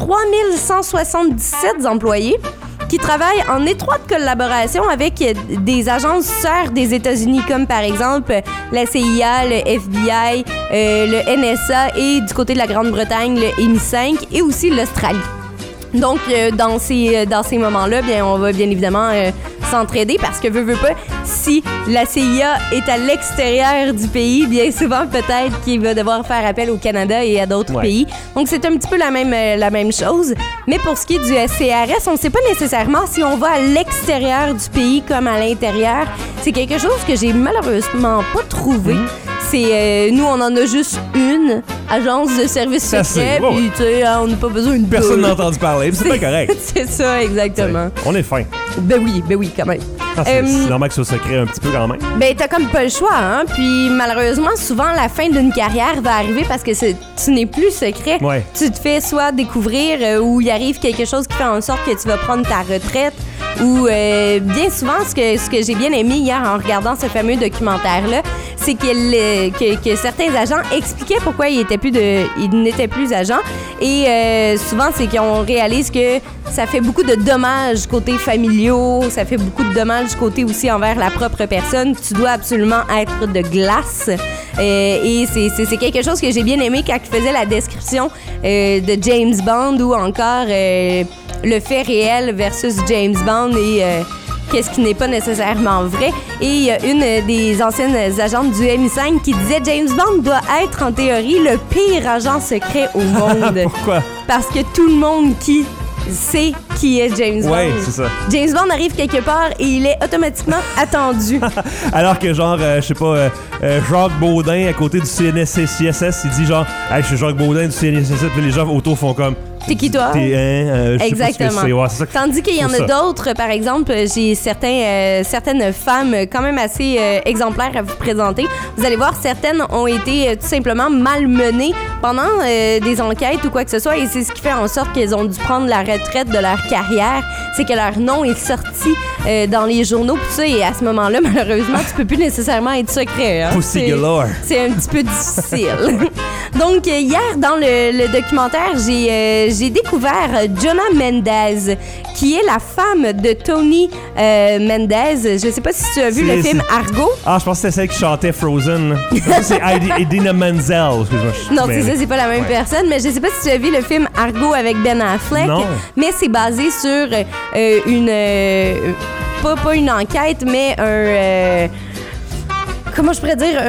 3177 employés qui travaillent en étroite collaboration avec des agences sœurs des États-Unis, comme par exemple la CIA, le FBI, le NSA et du côté de la Grande-Bretagne, le MI5 et aussi l'Australie. Donc, dans ces moments-là, bien, on va bien évidemment s'entraider parce que veut pas, si la CIA est à l'extérieur du pays, bien souvent peut-être qu'il va devoir faire appel au Canada et à d'autres pays. Donc, c'est un petit peu la même chose. Mais pour ce qui est du SCRS, on ne sait pas nécessairement si on va à l'extérieur du pays comme à l'intérieur. C'est quelque chose que j'ai malheureusement pas trouvé. C'est nous, on en a juste une agence de service secret, puis tu sais, on n'a pas besoin de personne n'a entendu parler, c'est pas correct. C'est ça, exactement. On est fin. Ben oui, quand même. C'est normal que ce soit secret un petit peu quand même. Ben, t'as comme pas le choix, hein. Puis malheureusement, souvent, la fin d'une carrière va arriver parce que tu n'es plus secret. Ouais. Tu te fais soit découvrir ou il arrive quelque chose qui fait en sorte que tu vas prendre ta retraite. Ou bien souvent, ce que j'ai bien aimé hier en regardant ce fameux documentaire-là, c'est que certains agents expliquaient pourquoi ils n'étaient plus agents. Et souvent, c'est qu'on réalise que ça fait beaucoup de dommages côté familiaux, ça fait beaucoup de dommages côté aussi envers la propre personne. Tu dois absolument être de glace. Et c'est quelque chose que j'ai bien aimé quand il faisait la description de James Bond ou encore le fait réel versus James Bond et qu'est-ce qui n'est pas nécessairement vrai. Et il y a une des anciennes agentes du MI5 qui disait James Bond doit être en théorie le pire agent secret au monde. Pourquoi? Parce que tout le monde sait qui est James Bond. Oui, c'est ça. James Bond arrive quelque part et il est automatiquement attendu. Alors que genre, je sais pas, Jacques Baudin à côté du CNSS, il dit genre, hey, je suis Jacques Baudin du CNSS, puis les gens autour font comme... T'es qui toi? Exactement. C'est ça Tandis qu'il y en a d'autres, par exemple, j'ai certaines femmes quand même assez exemplaires à vous présenter. Vous allez voir, certaines ont été tout simplement malmenées pendant des enquêtes ou quoi que ce soit, et c'est ce qui fait en sorte qu'elles ont dû prendre la retraite de leur carrière. C'est que leur nom est sorti dans les journaux, tout ça, et à ce moment-là, malheureusement, tu peux plus nécessairement être secret. Hein? Pussy galore. C'est un petit peu difficile. Donc, hier, dans le documentaire, j'ai découvert Jonna Mendez, qui est la femme de Tony Mendez. Je sais pas si tu as vu le film Argo. Ah, je pense que c'était celle qui chantait Frozen. Ça, c'est Idina Menzel. Excuse-moi. Non, c'est ça, c'est pas la même personne. Mais je sais pas si tu as vu le film Argo avec Ben Affleck. Non. Mais c'est basé sur pas une enquête, mais comment je pourrais dire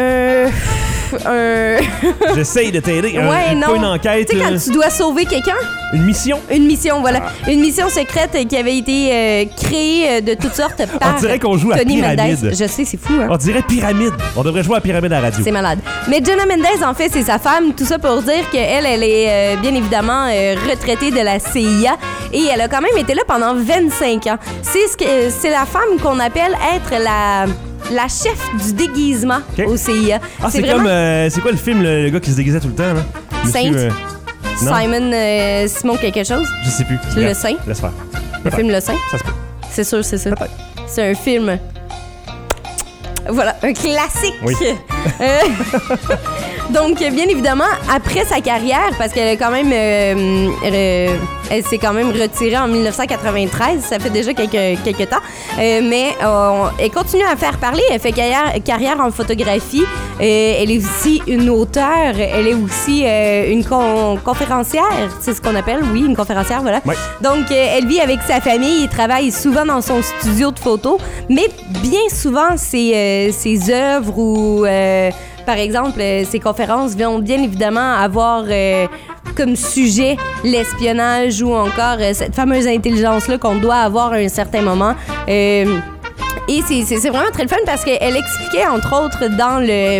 J'essaye de t'aider. Ouais, non. Pas une enquête. Tu sais, quand tu dois sauver quelqu'un? Une mission? Une mission, voilà. Une mission secrète qui avait été créée de toutes sortes par On dirait qu'on joue à Tony Pyramide. Mendez. Je sais, c'est fou, hein? On dirait Pyramide. On devrait jouer à Pyramide à la radio. C'est malade. Mais Jonna Mendez, en fait, c'est sa femme. Tout ça pour dire qu'elle est bien évidemment retraitée de la CIA et elle a quand même été là pendant 25 ans. C'est la femme qu'on appelle être la chef du déguisement au CIA. Ah, c'est vraiment... comme... c'est quoi le film, le gars qui se déguisait tout le temps, là? Saint. Simon Simon quelque chose? Je sais plus. Le Saint? Laisse faire. Le film Le Saint? Ça se peut. C'est sûr, c'est ça. Peut-être. C'est un film... Voilà, un classique. Oui. Donc, bien évidemment, après sa carrière, parce qu'elle a quand même, elle s'est quand même retirée en 1993, ça fait déjà quelques temps, mais elle continue à faire parler, elle fait carrière en photographie, elle est aussi une auteure, elle est aussi une conférencière, c'est ce qu'on appelle, oui, une conférencière, voilà. Oui. Donc, elle vit avec sa famille, elle travaille souvent dans son studio de photos, mais bien souvent, ses œuvres ou... par exemple, ces conférences vont bien évidemment avoir comme sujet l'espionnage ou encore cette fameuse intelligence-là qu'on doit avoir à un certain moment. Et c'est vraiment très le fun parce qu'elle expliquait, entre autres, dans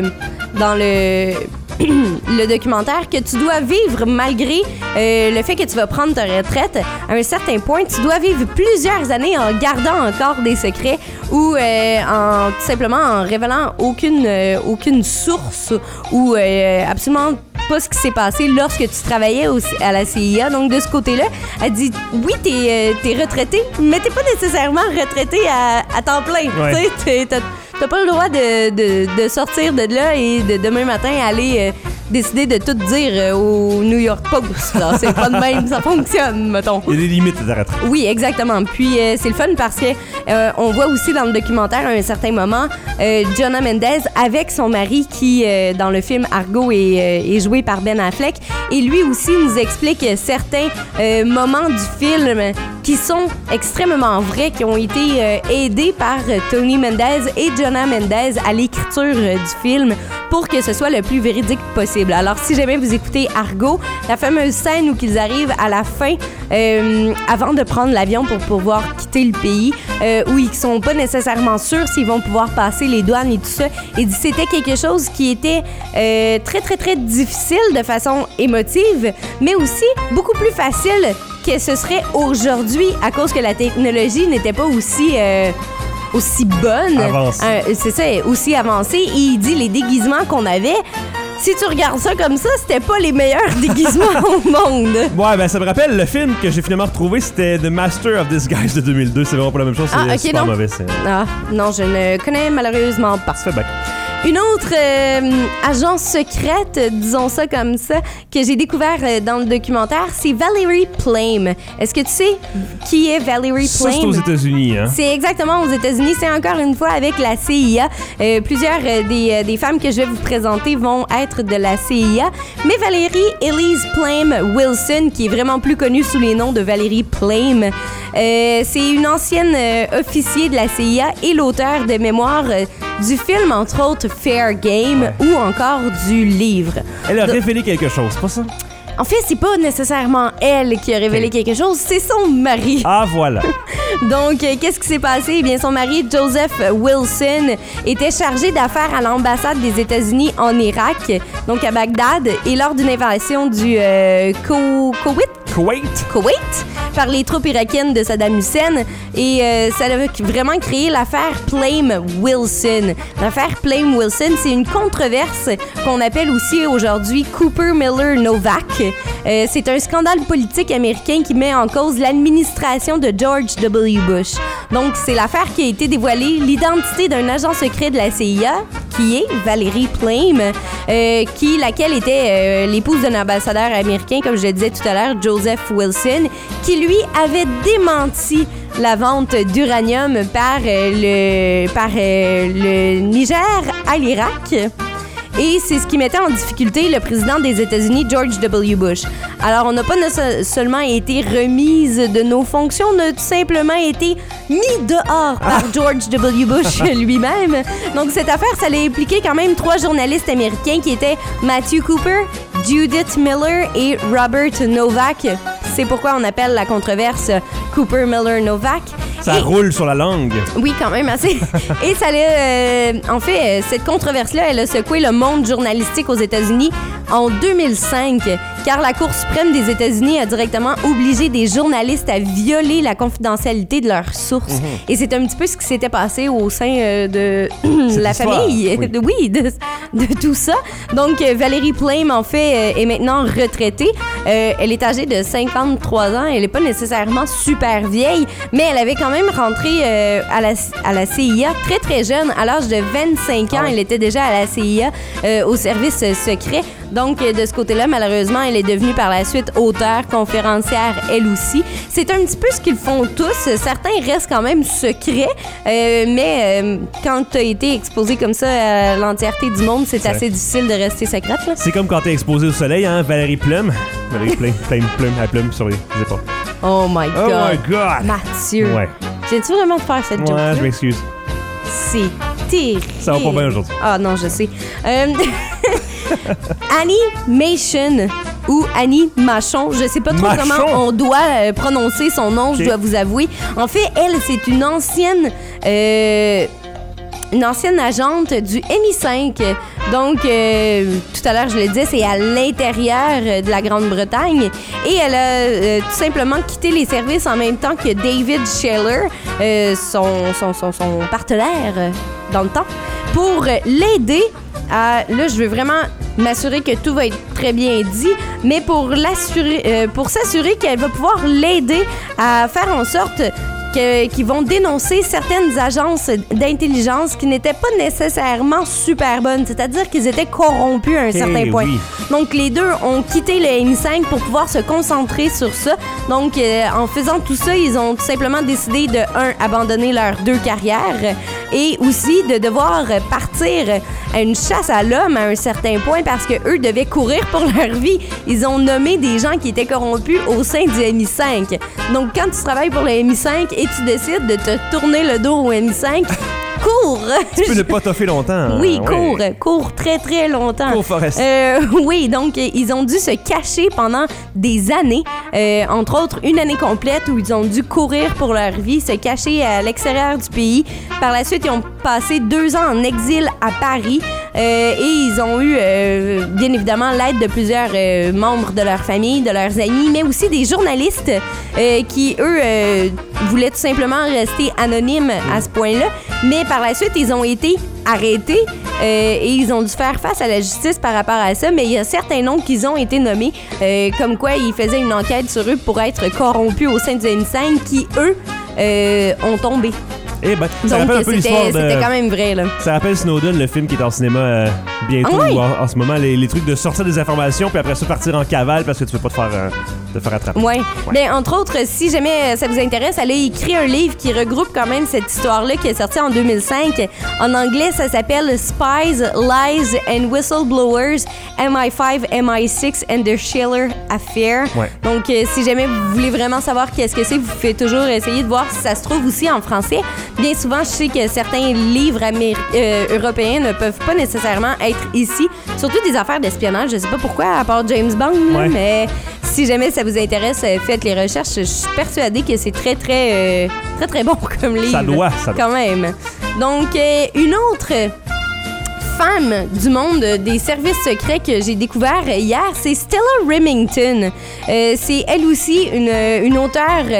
le documentaire, que tu dois vivre malgré le fait que tu vas prendre ta retraite. À un certain point, tu dois vivre plusieurs années en gardant encore des secrets ou tout simplement en révélant aucune source ou absolument pas ce qui s'est passé lorsque tu travaillais à la CIA. Donc, de ce côté-là, elle dit, oui, t'es retraité, mais t'es pas nécessairement retraité à temps plein. Ouais. T'as pas le droit de sortir de là et de demain matin aller décider de tout dire au New York Post. Alors, c'est pas de même, ça fonctionne, mettons. Il y a des limites à ta retraite. Oui, exactement. Puis c'est le fun parce que on voit aussi dans le documentaire à un certain moment Jonna Mendez avec son mari qui, dans le film Argo, est joué par Ben Affleck. Et lui aussi nous explique certains moments du film qui sont extrêmement vrais, qui ont été aidés par Tony Mendez et Jonna Mendez à l'écriture du film pour que ce soit le plus véridique possible. Alors, si jamais vous écoutez Argo, la fameuse scène où ils arrivent à la fin, avant de prendre l'avion pour pouvoir quitter le pays, où ils sont pas nécessairement sûrs s'ils vont pouvoir passer les douanes et tout ça, et c'était quelque chose qui était très, très, très difficile de façon émotive, mais aussi beaucoup plus facile que ce serait aujourd'hui à cause que la technologie n'était pas aussi bonne. C'est ça, aussi avancée. Et il dit les déguisements qu'on avait, si tu regardes ça comme ça, c'était pas les meilleurs déguisements au monde. Ouais, ben ça me rappelle le film que j'ai finalement retrouvé, c'était The Master of Disguise de 2002. C'est vraiment pas la même chose, c'est super mauvais. Non, je ne connais malheureusement pas. Ça fait bien. Une autre agence secrète, disons ça comme ça, que j'ai découvert dans le documentaire, c'est Valerie Plame. Est-ce que tu sais qui est Valerie Plame? Ça, c'est aux États-Unis, hein? C'est exactement aux États-Unis. C'est encore une fois avec la CIA. Plusieurs des femmes que je vais vous présenter vont être de la CIA. Mais Valerie Elise Plame Wilson, qui est vraiment plus connue sous les noms de Valerie Plame, c'est une ancienne officier de la CIA et l'auteur de mémoire du film, entre autres, Fair Game, ou encore du livre. Elle a révélé quelque chose, c'est pas ça? En fait, c'est pas nécessairement elle qui a révélé quelque chose, c'est son mari. Ah, voilà. Donc, qu'est-ce qui s'est passé? Eh bien, son mari, Joseph Wilson, était chargé d'affaires à l'ambassade des États-Unis en Irak, donc à Bagdad, et lors d'une invasion du Koweït, par les troupes irakiennes de Saddam Hussein, et ça a vraiment créé l'affaire Plame-Wilson. L'affaire Plame-Wilson, c'est une controverse qu'on appelle aussi aujourd'hui Cooper-Miller-Novak. C'est un scandale politique américain qui met en cause l'administration de George W. Bush. Donc, c'est l'affaire qui a été dévoilée, l'identité d'un agent secret de la CIA, qui est Valerie Plame, laquelle était l'épouse d'un ambassadeur américain, comme je le disais tout à l'heure, Joseph Wilson, qui lui avait démenti la vente d'uranium par le Niger à l'Irak. Et c'est ce qui mettait en difficulté le président des États-Unis, George W. Bush. Alors, on n'a pas seulement été remise de nos fonctions, on a tout simplement été mis dehors par George W. Bush lui-même. Donc, cette affaire, ça l'a impliqué quand même 3 journalistes américains qui étaient Matthew Cooper, Judith Miller et Robert Novak. C'est pourquoi on appelle la controverse Cooper-Miller-Novak. Ça roule sur la langue. Oui, quand même assez. Et ça l'a... en fait, cette controverse-là, elle a secoué le monde journalistique aux États-Unis en 2005, car la Cour suprême des États-Unis a directement obligé des journalistes à violer la confidentialité de leurs sources. Et c'est un petit peu ce qui s'était passé au sein de la famille. Oui, de tout ça. Donc, Valerie Plame, en fait, est maintenant retraitée. Elle est âgée de 53 ans. Elle n'est pas nécessairement super vieille, mais elle avait quand même rentré à la CIA très, très jeune. À l'âge de 25 ans, elle était déjà à la CIA au service secret. Donc, de ce côté-là, malheureusement, elle est devenue par la suite auteure, conférencière, elle aussi. C'est un petit peu ce qu'ils font tous. Certains restent quand même secrets, mais quand tu as été exposé comme ça à l'entièreté du monde, c'est assez difficile de rester secrète. Là. C'est comme quand tu es exposé au soleil, hein, Valerie Plame. Valerie Plame, elle plume sur les épaules. Oh my God! Oh my God! Mathieu! Ouais. Viens-tu vraiment de faire cette joke? Ouais, je m'excuse. C'est terrible. Ça va pas bien aujourd'hui. Ah non, je sais. Animation. ou Annie Machon. Je sais pas trop comment on doit prononcer son nom, je dois vous avouer. En fait, elle, c'est une ancienne agente du MI5. Donc, tout à l'heure, je le disais, c'est à l'intérieur de la Grande-Bretagne. Et elle a tout simplement quitté les services en même temps que David Scheller, son partenaire dans le temps, pour l'aider à... Là, je veux vraiment m'assurer que tout va être très bien dit, mais pour s'assurer qu'elle va pouvoir l'aider à faire en sorte qui vont dénoncer certaines agences d'intelligence qui n'étaient pas nécessairement super bonnes, c'est-à-dire qu'ils étaient corrompus à un certain point. Oui. Donc, les deux ont quitté le MI5 pour pouvoir se concentrer sur ça. Donc, en faisant tout ça, ils ont tout simplement décidé de, abandonner leurs 2 carrières et aussi de devoir partir à une chasse à l'homme à un certain point parce qu'eux devaient courir pour leur vie. Ils ont nommé des gens qui étaient corrompus au sein du MI5. Donc, quand tu travailles pour le MI5 et tu décides de te tourner le dos au MI5, cours! Tu peux ne pas toffer longtemps. Oui, cours très, très longtemps. Cours, Forrest. Oui, donc ils ont dû se cacher pendant des années, entre autres une année complète où ils ont dû courir pour leur vie, se cacher à l'extérieur du pays. Par la suite, ils ont passé 2 ans en exil à Paris et ils ont eu, bien évidemment, l'aide de plusieurs membres de leur famille, de leurs amis, mais aussi des journalistes qui, eux, voulaient tout simplement rester anonymes à ce point-là. Mais par la suite, ils ont été arrêtés et ils ont dû faire face à la justice par rapport à ça. Mais il y a certains noms qu'ils ont été nommés, comme quoi ils faisaient une enquête sur eux pour être corrompus au sein du MI5 qui, eux, ont tombé. Eh ben, ça rappelle un peu l'histoire de... C'était quand même vrai, là. Ça rappelle Snowden, le film qui est en cinéma bientôt, en ce moment, les trucs de sortir des informations puis après ça partir en cavale parce que tu veux pas te faire attraper. Ouais. Ben, entre autres, si jamais ça vous intéresse, elle a écrit un livre qui regroupe quand même cette histoire-là qui est sortie en 2005. En anglais, ça s'appelle Spies, Lies and Whistleblowers, MI5, MI6 and the Scheller Affair. Ouais. Donc, si jamais vous voulez vraiment savoir qu'est-ce que c'est, vous pouvez toujours essayer de voir si ça se trouve aussi en français. Bien souvent, je sais que certains livres européens ne peuvent pas nécessairement être ici. Surtout des affaires d'espionnage. Je sais pas pourquoi, à part James Bond, là, mais si jamais ça vous intéresse, faites les recherches. Je suis persuadée que c'est très, très, très, très bon comme livre. Ça doit. Quand même. Donc, une autre femme du monde des services secrets que j'ai découvert hier, c'est Stella Remington. C'est elle aussi une auteure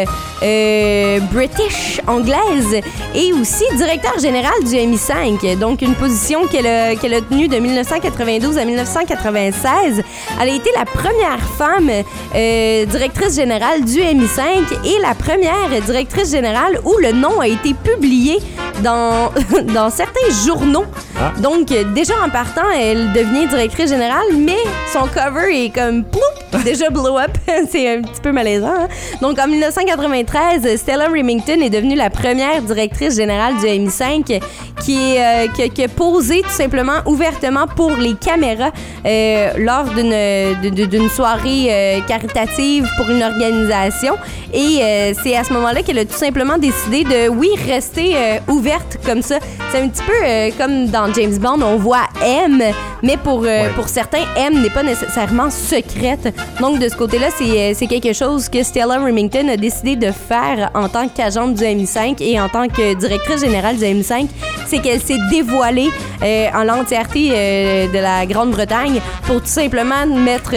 british, anglaise, et aussi directeur général du MI5. Donc, une position qu'elle a tenue de 1992 à 1996. Elle a été la première femme directrice générale du MI5 et la première directrice générale où le nom a été publié dans certains journaux. Ah. Donc, déjà en partant, elle devenait directrice générale, mais son cover est comme ploup, déjà blow up. C'est un petit peu malaisant. Hein? Donc, en 1993, Stella Remington est devenue la première directrice générale du MI5 qui a posé tout simplement ouvertement pour les caméras lors d'une soirée caritative pour une organisation. Et c'est à ce moment-là qu'elle a tout simplement décidé de, rester ouverte comme ça. C'est un petit peu comme dans James Bond, on voit M, mais pour certains, M n'est pas nécessairement secrète. Donc, de ce côté-là, c'est quelque chose que Stella Remington a décidé de faire en tant qu'agente du MI5 et en tant que directrice générale du MI5. C'est qu'elle s'est dévoilée en l'entièreté de la Grande-Bretagne pour tout simplement mettre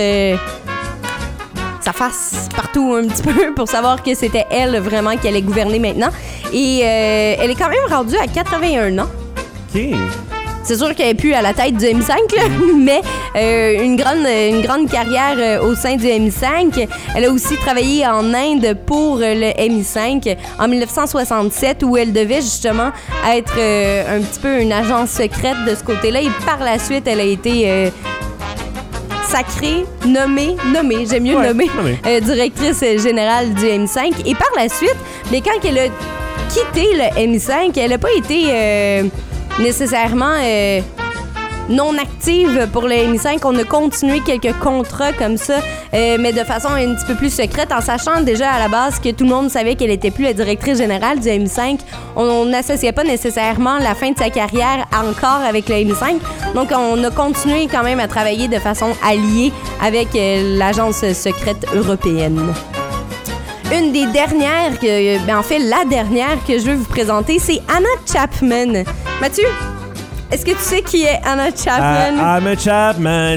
sa face partout un petit peu pour savoir que c'était elle vraiment qui allait gouverner maintenant. Et elle est quand même rendue à 81 ans. OK. C'est sûr qu'elle n'est plus à la tête du MI5, là, mais une grande carrière au sein du MI5. Elle a aussi travaillé en Inde pour le MI5 en 1967, où elle devait justement être un petit peu une agence secrète de ce côté-là. Et par la suite, elle a été sacrée, nommée, j'aime mieux nommer, directrice générale du MI5. Et par la suite, mais quand elle a quitté le MI5, elle n'a pas été nécessairement non active pour le MI5. On a continué quelques contrats comme ça, mais de façon un petit peu plus secrète, en sachant déjà à la base que tout le monde savait qu'elle était plus la directrice générale du MI5. On n'associait pas nécessairement la fin de sa carrière encore avec le MI5. Donc, on a continué quand même à travailler de façon alliée avec l'agence secrète européenne. Une des dernières, en fait, la dernière que je veux vous présenter, c'est Anna Chapman. Mathieu, est-ce que tu sais qui est Anna Chapman? Anna Chapman.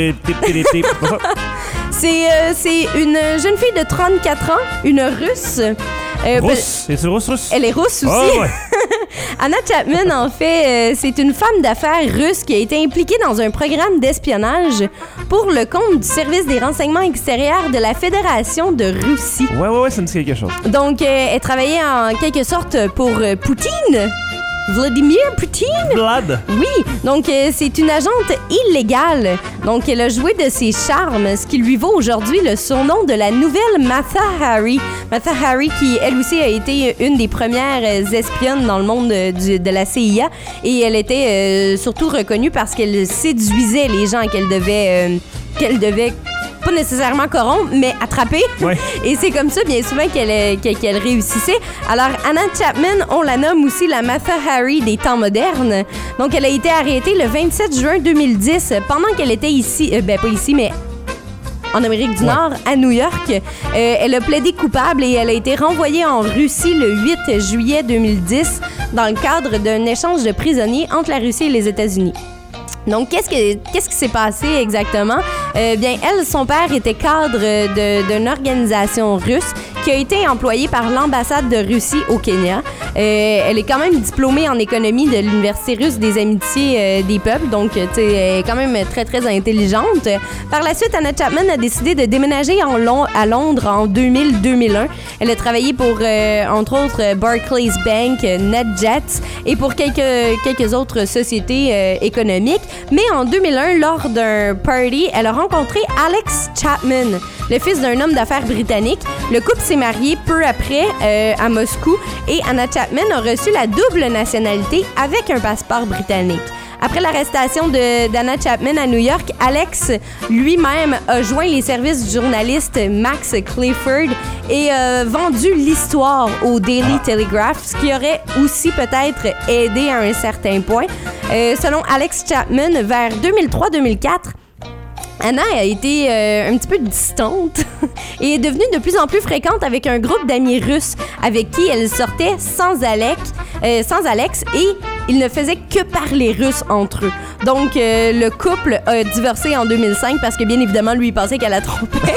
C'est une jeune fille de 34 ans, une Russe. Russe? Est-ce russe? Elle est russe aussi. Oh, ouais. Anna Chapman, en fait, c'est une femme d'affaires russe qui a été impliquée dans un programme d'espionnage pour le compte du service des renseignements extérieurs de la Fédération de Russie. Ouais, ça me dit quelque chose. Donc, elle travaillait en quelque sorte pour Poutine. Vladimir Poutine? Vlad? Oui, donc c'est une agente illégale. Donc elle a joué de ses charmes, ce qui lui vaut aujourd'hui le surnom de la nouvelle Mata Hari. Mata Hari qui, elle aussi, a été une des premières espionnes dans le monde de la CIA. Et elle était surtout reconnue parce qu'elle séduisait les gens qu'elle devait pas nécessairement corrompre, mais attraper. Ouais. Et c'est comme ça, bien souvent, qu'elle réussissait. Alors, Anna Chapman, on la nomme aussi la Mata Hari des temps modernes. Donc, elle a été arrêtée le 27 juin 2010, pendant qu'elle était ici, pas ici, mais en Amérique du Nord, à New York. Elle a plaidé coupable et elle a été renvoyée en Russie le 8 juillet 2010 dans le cadre d'un échange de prisonniers entre la Russie et les États-Unis. Donc, qu'est-ce qui s'est passé exactement? Bien, elle, son père était cadre d'une organisation russe qui a été employée par l'ambassade de Russie au Kenya. Elle est quand même diplômée en économie de l'Université russe des amitiés des peuples, donc tu sais, elle est quand même très, très intelligente. Par la suite, Anna Chapman a décidé de déménager à Londres en 2000-2001. Elle a travaillé pour, entre autres, Barclays Bank, NetJets et pour quelques autres sociétés économiques. Mais en 2001, lors d'un party, elle a rencontré Alex Chapman, le fils d'un homme d'affaires britannique. Le couple s'est marié peu après à Moscou et Anna Chapman a reçu la double nationalité avec un passeport britannique. Après l'arrestation d'Anna Chapman à New York, Alex lui-même a joint les services du journaliste Max Clifford et vendu l'histoire au Daily Telegraph, ce qui aurait aussi peut-être aidé à un certain point. Selon Alex Chapman, vers 2003-2004, Anna a été un petit peu distante et est devenue de plus en plus fréquente avec un groupe d'amis russes avec qui elle sortait sans Alex et ils ne faisaient que parler russe entre eux. Donc, le couple a divorcé en 2005 parce que, bien évidemment, lui, il pensait qu'elle la trompait.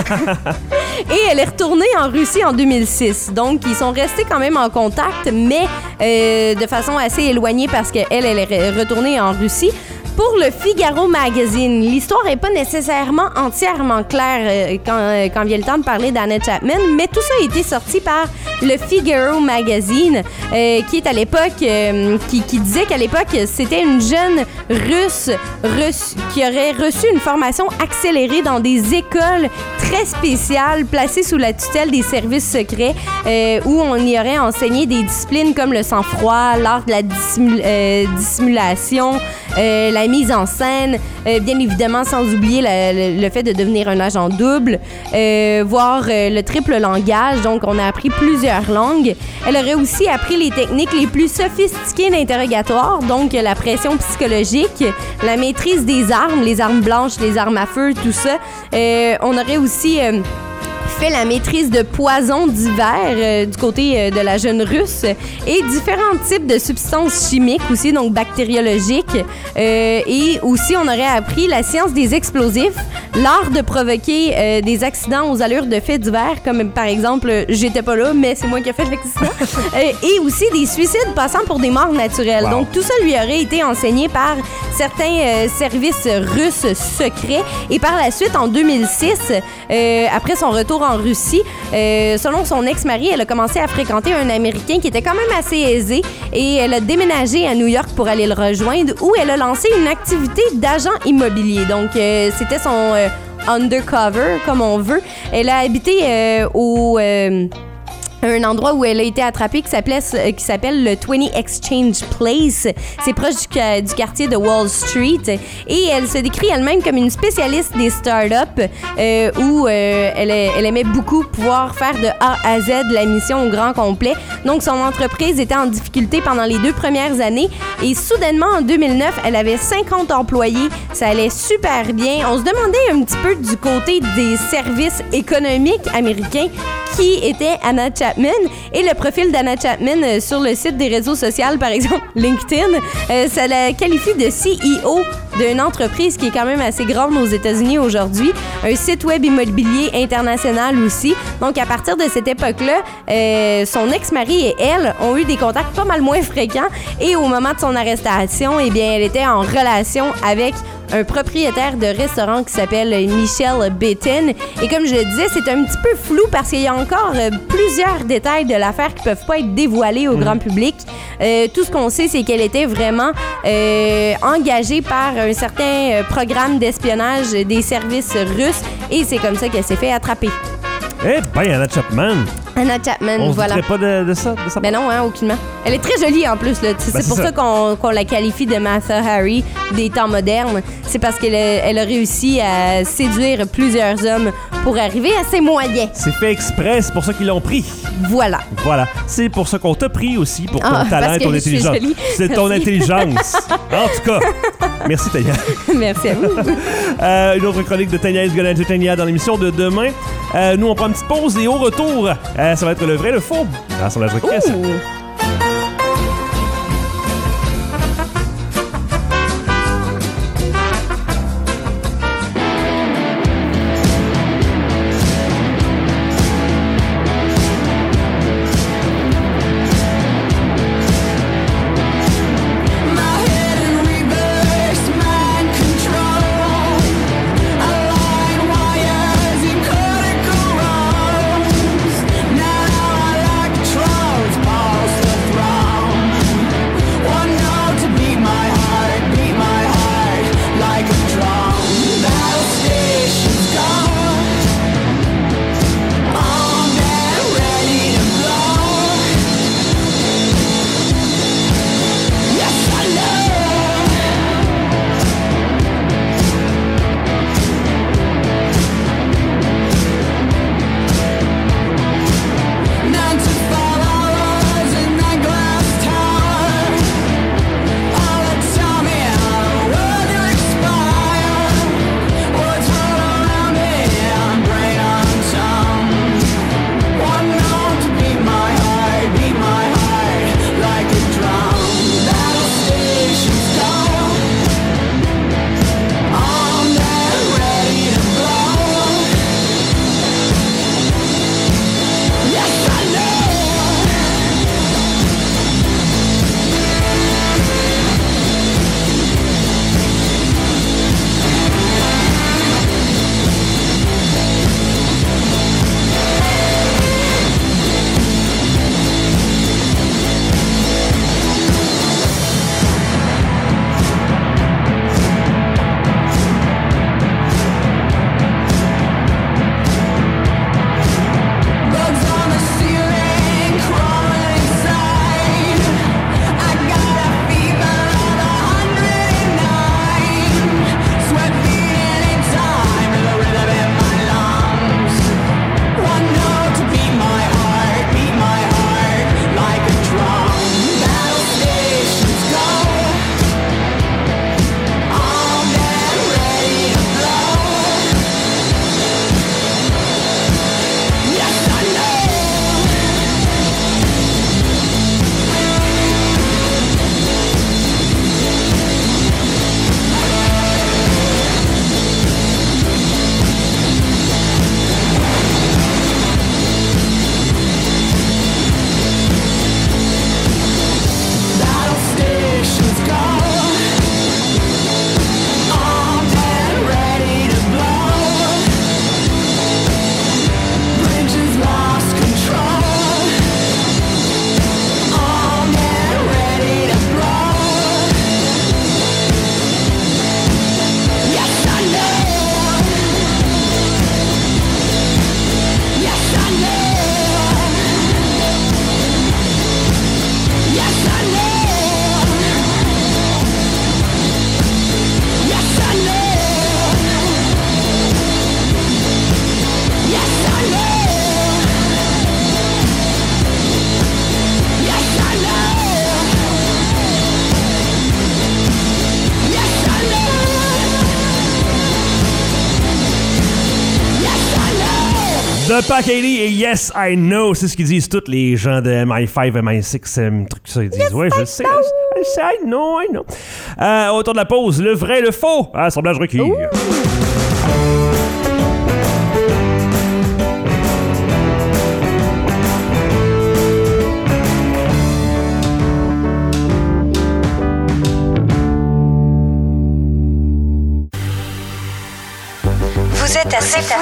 Et elle est retournée en Russie en 2006. Donc, ils sont restés quand même en contact, mais de façon assez éloignée parce qu'elle est retournée en Russie. Pour le Figaro Magazine, l'histoire n'est pas nécessairement entièrement claire quand vient le temps de parler d'Anna Chapman, mais tout ça a été sorti par le Figaro Magazine, qui est à l'époque, qui disait qu'à l'époque, c'était une jeune russe qui aurait reçu une formation accélérée dans des écoles très spéciales placées sous la tutelle des services secrets, où on y aurait enseigné des disciplines comme le sang-froid, l'art de la dissimulation, la mise en scène, bien évidemment sans oublier le fait de devenir un agent double, voire le triple langage, donc on a appris plusieurs langues. Elle aurait aussi appris les techniques les plus sophistiquées d'interrogatoire, donc la pression psychologique, la maîtrise des armes, les armes blanches, les armes à feu, tout ça. On aurait aussi fait la maîtrise de poisons divers du côté de la jeune russe et différents types de substances chimiques aussi, donc bactériologiques. Et aussi, on aurait appris la science des explosifs, l'art de provoquer des accidents aux allures de faits divers, comme par exemple, j'étais pas là, mais c'est moi qui ai fait l'accident. Et aussi des suicides passant pour des morts naturelles. Wow. Donc, tout ça lui aurait été enseigné par certains services russes secrets. Et par la suite, en 2006, après son retour en Russie, selon son ex-mari, elle a commencé à fréquenter un Américain qui était quand même assez aisé et elle a déménagé à New York pour aller le rejoindre où elle a lancé une activité d'agent immobilier. Donc, c'était son undercover, comme on veut. Elle a habité un endroit où elle a été attrapée qui s'appelle le 20 Exchange Place. C'est proche du quartier de Wall Street. Et elle se décrit elle-même comme une spécialiste des startups où elle aimait beaucoup pouvoir faire de A à Z la mission au grand complet. Donc, son entreprise était en difficulté pendant les 2 premières années. Et soudainement, en 2009, elle avait 50 employés. Ça allait super bien. On se demandait un petit peu du côté des services économiques américains qui était Anna Chapman. Et le profil d'Anna Chapman sur le site des réseaux sociaux, par exemple LinkedIn, ça la qualifie de CEO d'une entreprise qui est quand même assez grande aux États-Unis aujourd'hui. Un site web immobilier international aussi. Donc, à partir de cette époque-là, son ex-mari et elle ont eu des contacts pas mal moins fréquents. Et au moment de son arrestation, eh bien, elle était en relation avec un propriétaire de restaurant qui s'appelle Michel Bettin. Et comme je le disais, c'est un petit peu flou parce qu'il y a encore plusieurs détails de l'affaire qui peuvent pas être dévoilés au grand public. Tout ce qu'on sait, c'est qu'elle était vraiment engagée par un certain programme d'espionnage des services russes et c'est comme ça qu'elle s'est fait attraper. Eh ben, Anna Chapman! Anna Chapman, On voilà. On ne pas de ça? Ben non, hein, aucunement. Elle est très jolie en plus. Là. C'est pour ça qu'on la qualifie de Martha Harry des temps modernes. C'est parce qu'elle a réussi à séduire plusieurs hommes pour arriver à ses moyens. C'est fait exprès, c'est pour ça qu'ils l'ont pris. Voilà. Voilà. C'est pour ça qu'on t'a pris aussi, pour ton talent et ton intelligence. C'est ton intelligence. En tout cas, merci Tania. Merci à vous. Une autre chronique de Tania Esgolan-Tania dans l'émission de demain. Nous, on prend une petite pause et au retour, ça va être le vrai, le faux. Rassemblage requête. Now I like trolls, balls Pat Haley et Yes, I Know. C'est ce qu'ils disent tous les gens de MI5, MI6, trucs ça. Ils disent, yes, ouais, je sais, I know. Autour de la pause, le vrai, le faux. Assemblage requis. Vous êtes assez fou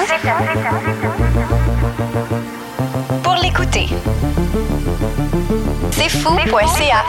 pour l'écouter. C'est fou.ca.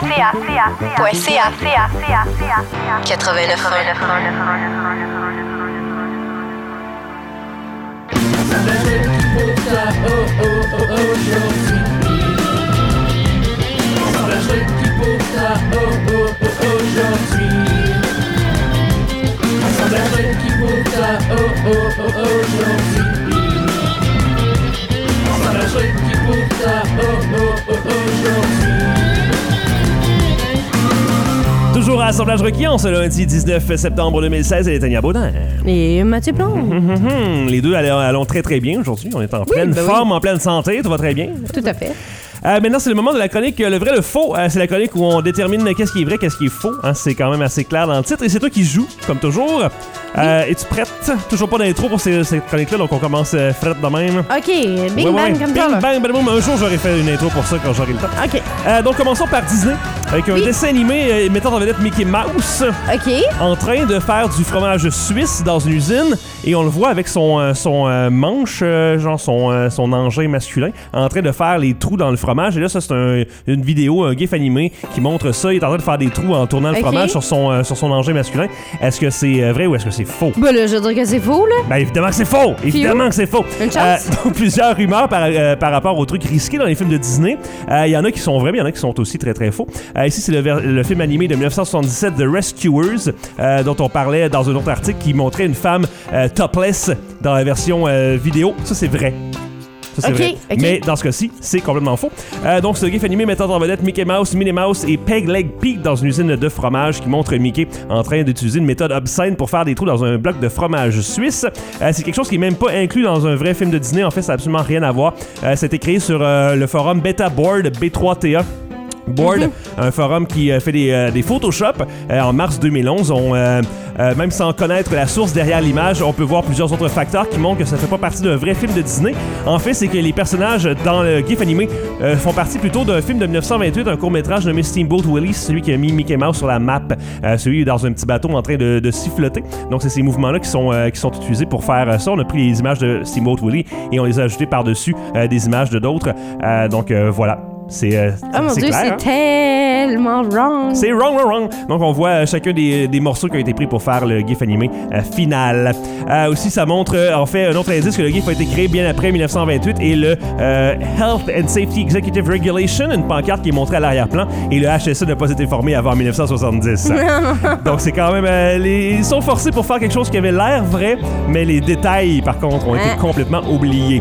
Toujours à Assemblage requis en ce lundi 19 septembre 2016, elle est Tania Baudin. Et Mathieu Plomb. Les deux allons très très bien aujourd'hui. On est en pleine forme, en pleine santé. Tout va très bien. Tout à fait. Maintenant, c'est le moment de la chronique Le vrai, le faux. C'est la chronique où on détermine qu'est-ce qui est vrai, qu'est-ce qui est faux. C'est quand même assez clair dans le titre. Et c'est toi qui joues, comme toujours. Es-tu prête? Toujours pas d'intro pour cette chronique-là, donc on commence frette de même. OK, bing bang comme ça. Bing bang, bang, boom. Un jour, j'aurais fait une intro pour ça quand j'aurai le temps. OK. Donc, commençons par Disney, avec un dessin animé mettant en vedette Mickey Mouse. OK. En train de faire du fromage suisse dans une usine. Et on le voit avec son manche, genre son engin masculin, en train de faire les trous dans le fromage. Et là, ça, c'est une vidéo, un gif animé qui montre ça. Il est en train de faire des trous en tournant le fromage sur son engin masculin. Est-ce que c'est vrai ou est-ce que c'est faux? Ben là, je veux dire que c'est faux, là. Ben évidemment que c'est faux! Évidemment que c'est faux! Une chance? Donc, plusieurs rumeurs par rapport aux trucs risqués dans les films de Disney. Il y en a qui sont vrais, mais il y en a qui sont aussi très très faux. Ici, c'est le film animé de 1977, The Rescuers, dont on parlait dans un autre article qui montrait une femme topless dans la version vidéo. Ça, c'est vrai. Ça, c'est vrai. Mais dans ce cas-ci, c'est complètement faux. Donc, c'est un gif animé mettant en vedette Mickey Mouse, Minnie Mouse et Peg Leg Pete dans une usine de fromage qui montre Mickey en train d'utiliser une méthode obscène pour faire des trous dans un bloc de fromage suisse. C'est quelque chose qui n'est même pas inclus dans un vrai film de Disney. En fait, ça n'a absolument rien à voir. C'était créé sur le forum Beta Board, B3TA. Board, un forum qui fait des Photoshop en mars 2011. Même sans connaître la source derrière l'image, on peut voir plusieurs autres facteurs qui montrent que ça fait pas partie d'un vrai film de Disney. En fait, c'est que les personnages dans le gif animé font partie plutôt d'un film de 1928, un court-métrage nommé Steamboat Willie, celui qui a mis Mickey Mouse sur la map, celui dans un petit bateau en train de siffloter. Donc, c'est ces mouvements-là qui sont utilisés pour faire ça. On a pris les images de Steamboat Willie et on les a ajoutées par-dessus des images de d'autres. Donc, voilà. Oh mon Dieu, clair, c'est tellement wrong. C'est wrong. Donc, on voit chacun des morceaux qui ont été pris pour faire le gif animé final. Aussi, ça montre, en fait, un autre indice que le gif a été créé bien après 1928 et le Health and Safety Executive Regulation, une pancarte qui est montrée à l'arrière-plan, et le HSE n'a pas été formé avant 1970. Donc, c'est quand même... ils sont forcés pour faire quelque chose qui avait l'air vrai, mais les détails, par contre, ont été complètement oubliés.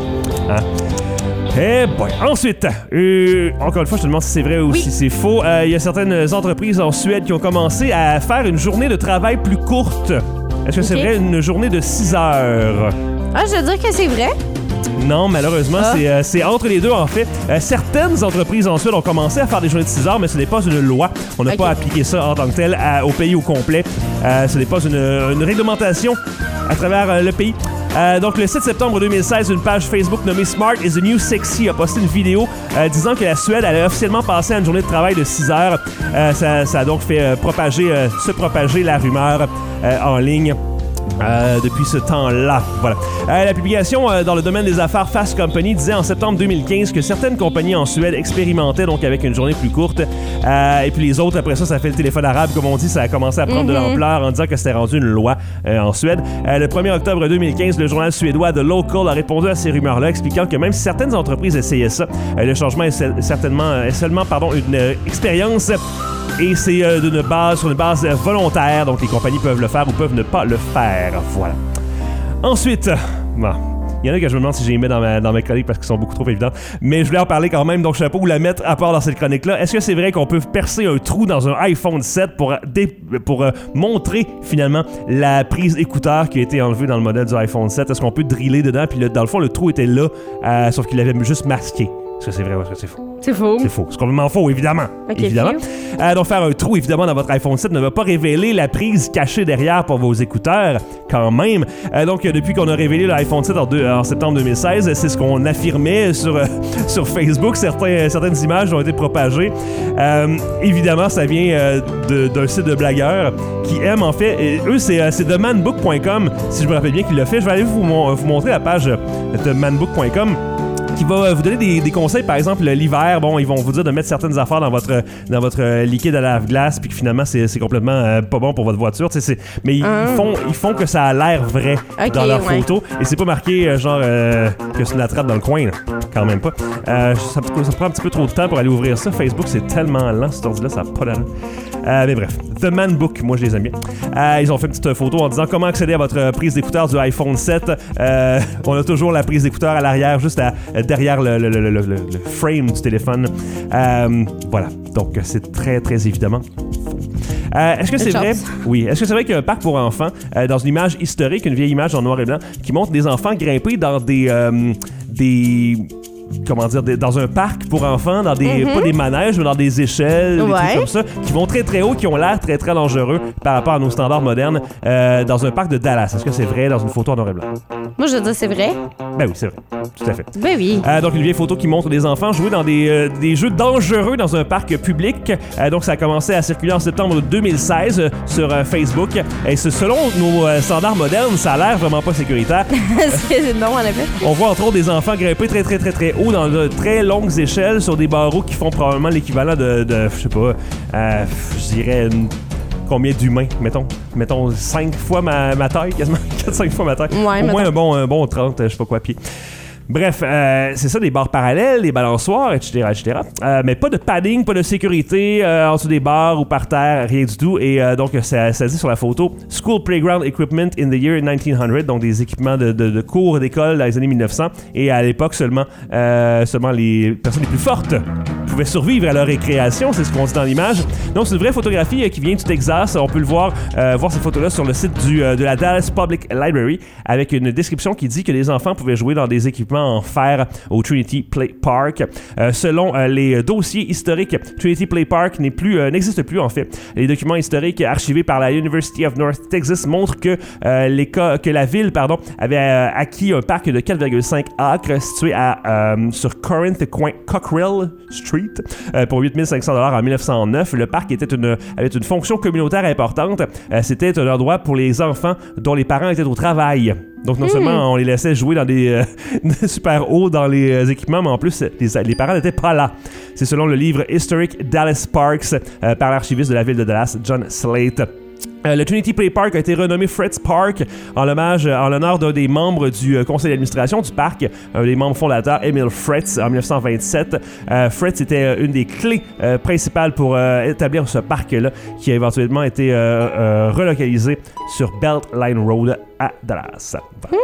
Eh boy. Ensuite, encore une fois, je te demande si c'est vrai ou si c'est faux. Il y a certaines entreprises en Suède qui ont commencé à faire une journée de travail plus courte. Est-ce que c'est vrai, une journée de 6 heures? Je veux dire que c'est vrai. Non, malheureusement, c'est entre les deux, en fait. Certaines entreprises en Suède ont commencé à faire des journées de 6 heures, mais ce n'est pas une loi. On n'a pas appliqué ça en tant que tel au pays au complet. Ce n'est pas une réglementation à travers le pays. Donc, le 7 septembre 2016, une page Facebook nommée Smart is the New Sexy a posté une vidéo disant que la Suède allait officiellement passer à une journée de travail de 6 heures. Ça a donc fait se propager la rumeur en ligne. Depuis ce temps-là. Voilà. La publication dans le domaine des affaires Fast Company disait en septembre 2015 que certaines compagnies en Suède expérimentaient donc avec une journée plus courte. Et puis les autres, après ça fait le téléphone arabe, comme on dit, ça a commencé à prendre de l'ampleur en disant que c'était rendu une loi en Suède. Le 1er octobre 2015, le journal suédois The Local a répondu à ces rumeurs-là, expliquant que même si certaines entreprises essayaient ça, le changement est seulement une expérience. Et c'est sur une base volontaire, donc les compagnies peuvent le faire ou peuvent ne pas le faire. Voilà. Ensuite, Il y en a que je me demande si j'ai mis dans mes chroniques parce qu'ils sont beaucoup trop évidents. Mais je voulais en parler quand même, donc je ne sais pas où la mettre à part dans cette chronique-là. Est-ce que c'est vrai qu'on peut percer un trou dans un iPhone 7 pour montrer finalement la prise écouteur qui a été enlevée dans le modèle du iPhone 7? Est-ce qu'on peut driller dedans? Puis dans le fond, le trou était là, sauf qu'il l'avait juste masqué. Est-ce que c'est vrai ou est-ce que c'est faux? C'est faux. C'est faux. C'est complètement faux, évidemment. Okay, évidemment. Donc, faire un trou, évidemment, dans votre iPhone 7 ne va pas révéler la prise cachée derrière pour vos écouteurs, quand même. Donc, depuis qu'on a révélé l'iPhone 7 en septembre 2016, c'est ce qu'on affirmait sur Facebook. Certaines images ont été propagées. Évidemment, ça vient d'un site de blagueurs qui aiment, en fait... eux, c'est themanbook.com, si je me rappelle bien qu'il l'a fait. Je vais aller vous montrer la page themanbook.com. Qui va vous donner des conseils, par exemple l'hiver, bon, ils vont vous dire de mettre certaines affaires dans votre liquide à lave-glace, puis que finalement c'est complètement pas bon pour votre voiture, mais ils font que ça a l'air vrai dans leurs photos, et c'est pas marqué que c'est une attrape dans le coin, là. Quand même pas. Ça prend un petit peu trop de temps pour aller ouvrir ça. Facebook, c'est tellement lent, cet ordi-là, ça n'a pas d'allure. Mais bref, The Man Book, moi je les aime bien. Ils ont fait une petite photo en disant comment accéder à votre prise d'écouteur du iPhone 7. On a toujours la prise d'écouteur à l'arrière, juste derrière le frame du téléphone. Voilà, donc c'est très très évidemment. Est-ce que c'est vrai? Oui. Est-ce que c'est vrai qu'il y a un parc pour enfants dans une image historique, une vieille image en noir et blanc, qui montre des enfants grimper dans dans un parc pour enfants, dans pas des manèges, mais dans des échelles, des trucs comme ça, qui vont très très haut, qui ont l'air très très dangereux par rapport à nos standards modernes, dans un parc de Dallas. Est-ce que c'est vrai dans une photo en noir et blanc? Moi, je veux dire c'est vrai. Ben oui, c'est vrai. Tout à fait. Ben oui. Donc, une vieille photo qui montre des enfants jouer dans des jeux dangereux dans un parc public. Donc, ça a commencé à circuler en septembre 2016 sur Facebook. Et selon nos standards modernes, ça a l'air vraiment pas sécuritaire. Non, en effet. On voit entre autres des enfants grimper très très très très haut dans de très longues échelles sur des barreaux qui font probablement l'équivalent de je sais pas, je dirais combien d'humains, mettons 5 fois ma taille, quasiment 4-5 fois ma taille. Ouais, au moins un bon 30, je sais pas quoi, pieds. Bref, c'est ça, des barres parallèles, des balançoires, etc. Mais pas de padding, pas de sécurité en dessous des barres ou par terre, rien du tout. Et donc, ça dit sur la photo « School Playground Equipment in the year 1900 », donc des équipements de cours d'école dans les années 1900. Et à l'époque, seulement les personnes les plus fortes pouvaient survivre à leur récréation, c'est ce qu'on dit dans l'image. Donc, c'est une vraie photographie qui vient du Texas. On peut le voir ces photos-là sur le site de la Dallas Public Library, avec une description qui dit que les enfants pouvaient jouer dans des équipements en fer au Trinity Play Park. Selon les dossiers historiques, Trinity Play Park n'existe plus en fait. Les documents historiques archivés par la University of North Texas montrent que la ville avait acquis un parc de 4,5 acres situé sur Corinth, coin Cockrell Street, pour 8 500 $ en 1909. Le parc avait une fonction communautaire importante. C'était un endroit pour les enfants dont les parents étaient au travail. Donc, non seulement on les laissait jouer dans des super hauts dans les équipements, mais en plus, les parents n'étaient pas là. C'est selon le livre Historic Dallas Parks par l'archiviste de la ville de Dallas, John Slate. Le Trinity Play Park a été renommé Fretz Park en l'honneur d'un des membres du conseil d'administration du parc, un des membres fondateurs, Emil Fretz, en 1927. Fretz était une des clés principales pour établir ce parc-là, qui a éventuellement été relocalisé sur Beltline Road à Dallas.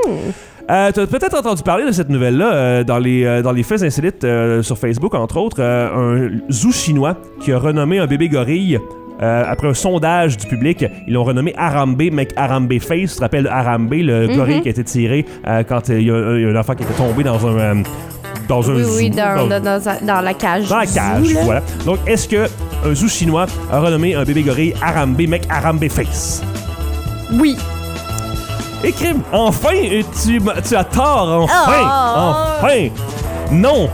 Tu as peut-être entendu parler de cette nouvelle-là dans les faits insolites sur Facebook, entre autres, un zoo chinois qui a renommé un bébé gorille. Après un sondage du public, ils l'ont renommé Harambe, mec Harambe Face. Tu te rappelles de Harambe, le gorille qui a été tiré quand il y a un enfant qui était tombé dans un zoo. Oui, dans la cage. Dans la cage, zoo, voilà. Donc, est-ce qu'un zoo chinois a renommé un bébé gorille Harambe, mec Harambe Face? Oui. Et crime, enfin, tu as tort, enfin! Non,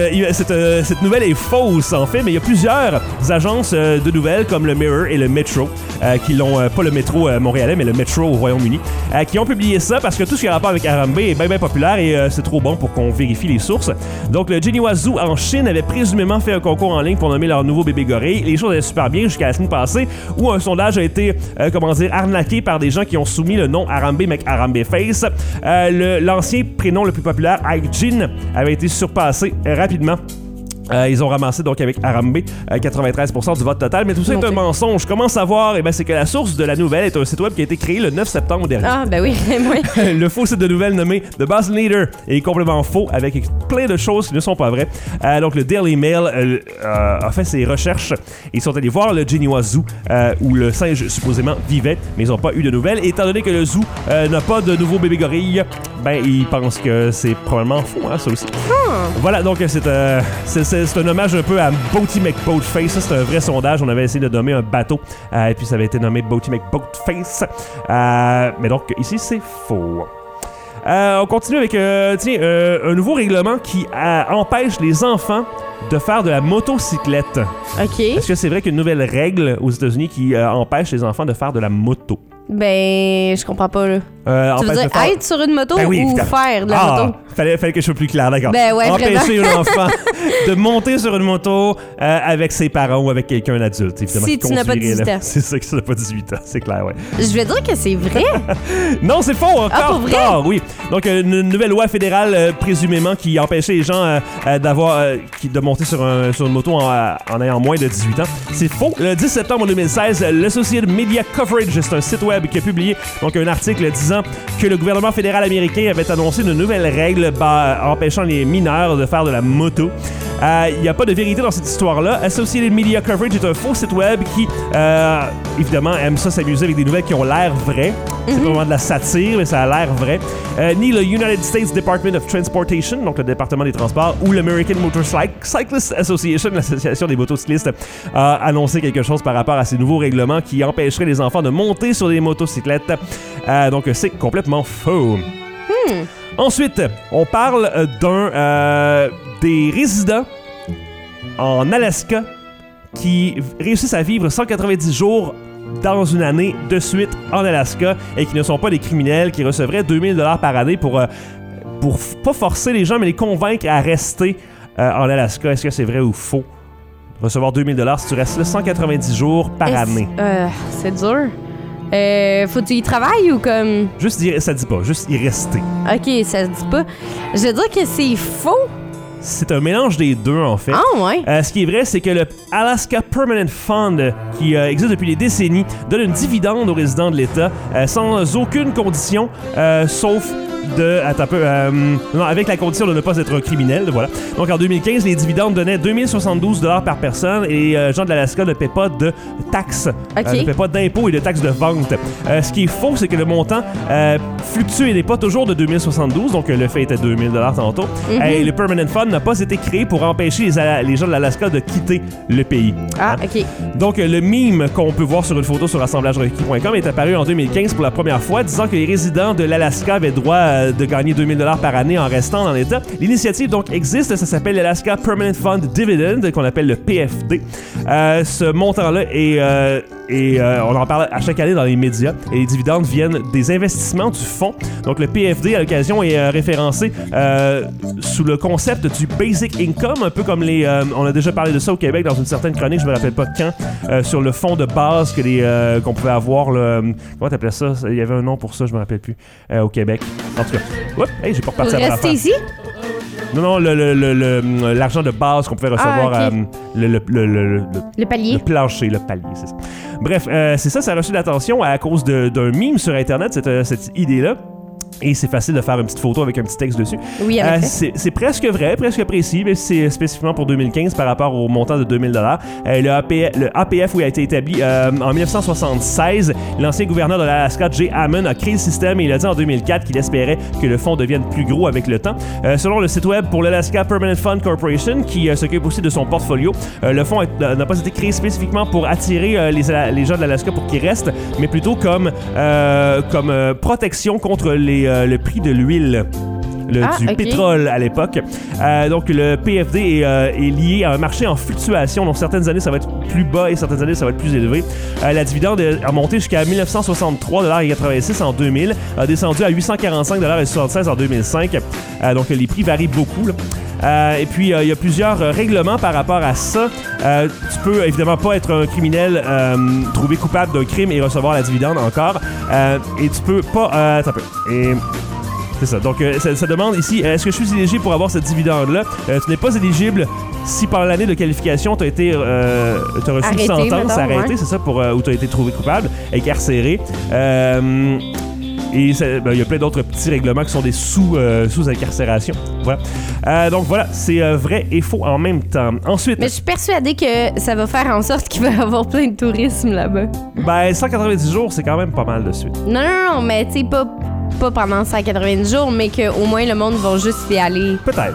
cette nouvelle est fausse en fait, mais il y a plusieurs agences de nouvelles comme le Mirror et le Metro qui l'ont, pas le métro montréalais, mais le Metro au Royaume-Uni, qui ont publié ça parce que tout ce qui a rapport avec Harambe est bien populaire et c'est trop bon pour qu'on vérifie les sources. Donc le Jinhua Zoo en Chine avait présumément fait un concours en ligne pour nommer leur nouveau bébé gorille. Les choses allaient super bien jusqu'à la semaine passée où un sondage a été arnaqué par des gens qui ont soumis le nom Harambe mec Harambe Face. L'ancien prénom le plus populaire, Aijin, avait été surpassé rapidement. Ils ont ramassé donc avec Harambe 93% du vote total, mais tout ça est un mensonge. Comment savoir? C'est que la source de la nouvelle est un site web qui a été créé le 9 septembre dernier. Ah, ben oui, oui. Le faux site de nouvelles nommé The Buzz Leader est complètement faux avec plein de choses qui ne sont pas vraies. Donc le Daily Mail a fait ses recherches. Ils sont allés voir le Jinhua Zoo où le singe supposément vivait, mais ils n'ont pas eu de nouvelles. Et étant donné que le zoo n'a pas de nouveaux bébés gorilles, ils pensent que c'est probablement faux, hein, ça aussi. Voilà, donc c'est un hommage un peu à Boaty McBoatface. Ça, c'est un vrai sondage. On avait essayé de nommer un bateau et puis ça avait été nommé Boaty McBoatface. Mais donc, ici, c'est faux. On continue avec un nouveau règlement qui empêche les enfants de faire de la motocyclette. OK. Est-ce que c'est vrai qu'il y a une nouvelle règle aux États-Unis qui empêche les enfants de faire de la moto? Ben, je comprends pas, là. Tu veux dire être sur une moto ou faire de la moto? Fallait que je sois plus clair, d'accord. Ben ouais, empêcher un enfant de monter sur une moto avec ses parents ou avec quelqu'un d'adulte, évidemment. Si tu n'as pas 18 ans. C'est ça, que tu n'as pas 18 ans, c'est clair, ouais. Je vais dire que c'est vrai. Non, c'est faux, encore. Pour vrai? Oui. Donc, une nouvelle loi fédérale, présumément, qui empêchait les gens de monter sur une moto en ayant moins de 18 ans. C'est faux. Le 10 septembre 2016, l'Associated Media Coverage, c'est un site web qui a publié donc un article disant que le gouvernement fédéral américain avait annoncé une nouvelle règle empêchant les mineurs de faire de la moto. Il n'y a pas de vérité dans cette histoire-là. Associated Media Coverage est un faux site web qui, évidemment, aime ça s'amuser avec des nouvelles qui ont l'air vraies. C'est pas vraiment de la satire, mais ça a l'air vrai. Ni le United States Department of Transportation, donc le département des transports, ou l'American Motorcyclist Association, l'association des motocyclistes, a annoncé quelque chose par rapport à ces nouveaux règlements qui empêcheraient les enfants de monter sur des motocyclettes. Donc, c'est complètement faux. Ensuite, on parle des résidents en Alaska qui réussissent à vivre 190 jours dans une année de suite en Alaska et qui ne sont pas des criminels, qui recevraient 2000 $ par année pour pas forcer les gens, mais les convaincre à rester en Alaska. Est-ce que c'est vrai ou faux? Recevoir 2000 $ si tu restes là 190 jours par année. C'est dur. Faut-tu y travailler ou comme... Juste dire, ça dit pas, juste y rester. OK, ça se dit pas. Je veux dire que c'est faux. C'est un mélange des deux, en fait. Ah, ouais. Ce qui est vrai, c'est que le Alaska Permanent Fund, qui existe depuis des décennies, donne une dividende aux résidents de l'État sans aucune condition, sauf avec la condition de ne pas être un criminel, voilà. Donc en 2015, les dividendes donnaient 2072 $ par personne et les gens de l'Alaska ne paient pas de taxes, ne paient pas d'impôts et de taxes de vente. Ce qui est faux, c'est que le montant fluctue et n'est pas toujours de 2072, donc le fait était 2000 $ tantôt. Et le Permanent Fund n'a pas été créé pour empêcher les gens de l'Alaska de quitter le pays. Ah, OK. Donc le meme qu'on peut voir sur une photo sur assemblagerequis.com est apparu en 2015 pour la première fois, disant que les résidents de l'Alaska avaient droit de gagner 2000 $ par année en restant dans l'État. L'initiative donc existe, ça s'appelle l'Alaska Permanent Fund Dividend, qu'on appelle le PFD. Ce montant-là on en parle à chaque année dans les médias, et les dividendes viennent des investissements du fonds. Donc le PFD à l'occasion est référencé sous le concept du basic income, un peu comme on a déjà parlé de ça au Québec dans une certaine chronique, je me rappelle pas quand, sur le fonds de base qu'on pouvait avoir, comment t'appelais ça? Il y avait un nom pour ça, je me rappelle plus, au Québec. En tout cas, j'ai pas reparti à la rester ici? Non, l'argent de base qu'on pouvait recevoir, okay. Le palier. Le plancher, le palier, c'est ça. Bref, c'est ça a reçu l'attention à cause d'un meme sur Internet, cette idée-là. Et c'est facile de faire une petite photo avec un petit texte dessus. Oui, c'est presque vrai, presque précis, mais c'est spécifiquement pour 2015 par rapport au montant de 2000 $. Le APF a été établi en 1976. L'ancien gouverneur de l'Alaska, Jay Hammond, a créé le système et il a dit en 2004 qu'il espérait que le fonds devienne plus gros avec le temps. Selon le site web pour l'Alaska Permanent Fund Corporation, qui s'occupe aussi de son portfolio, le fonds n'a pas été créé spécifiquement pour attirer les gens de l'Alaska pour qu'ils restent, mais plutôt comme protection contre le prix de l'huile. Du pétrole à l'époque. Donc le PFD est lié à un marché en fluctuation. Donc certaines années ça va être plus bas et certaines années ça va être plus élevé. La dividende a monté jusqu'à 1963,86 $ en 2000, a descendu à 845,76 $ en 2005. Donc les prix varient beaucoup, là. Et puis il y a plusieurs règlements par rapport à ça. Tu peux évidemment pas être un criminel trouvé coupable d'un crime et recevoir la dividende encore. Et tu peux pas... attends un peu. C'est ça. Donc, ça demande ici, est-ce que je suis éligible pour avoir cette dividende-là? Tu n'es pas éligible si pendant l'année de qualification, t'as reçu Arrêté, une sentence mettons, arrêtée, c'est ça, où t'as été trouvé coupable, incarcéré. Et il y a plein d'autres petits règlements qui sont des sous-incarcérations. Voilà. Donc voilà, c'est vrai et faux en même temps. Ensuite... Mais je suis persuadée que ça va faire en sorte qu'il va y avoir plein de tourisme là-bas. 190 jours, c'est quand même pas mal de suite. Non, mais tu sais, pas pendant 190 jours, mais qu'au moins le monde va juste y aller. Peut-être.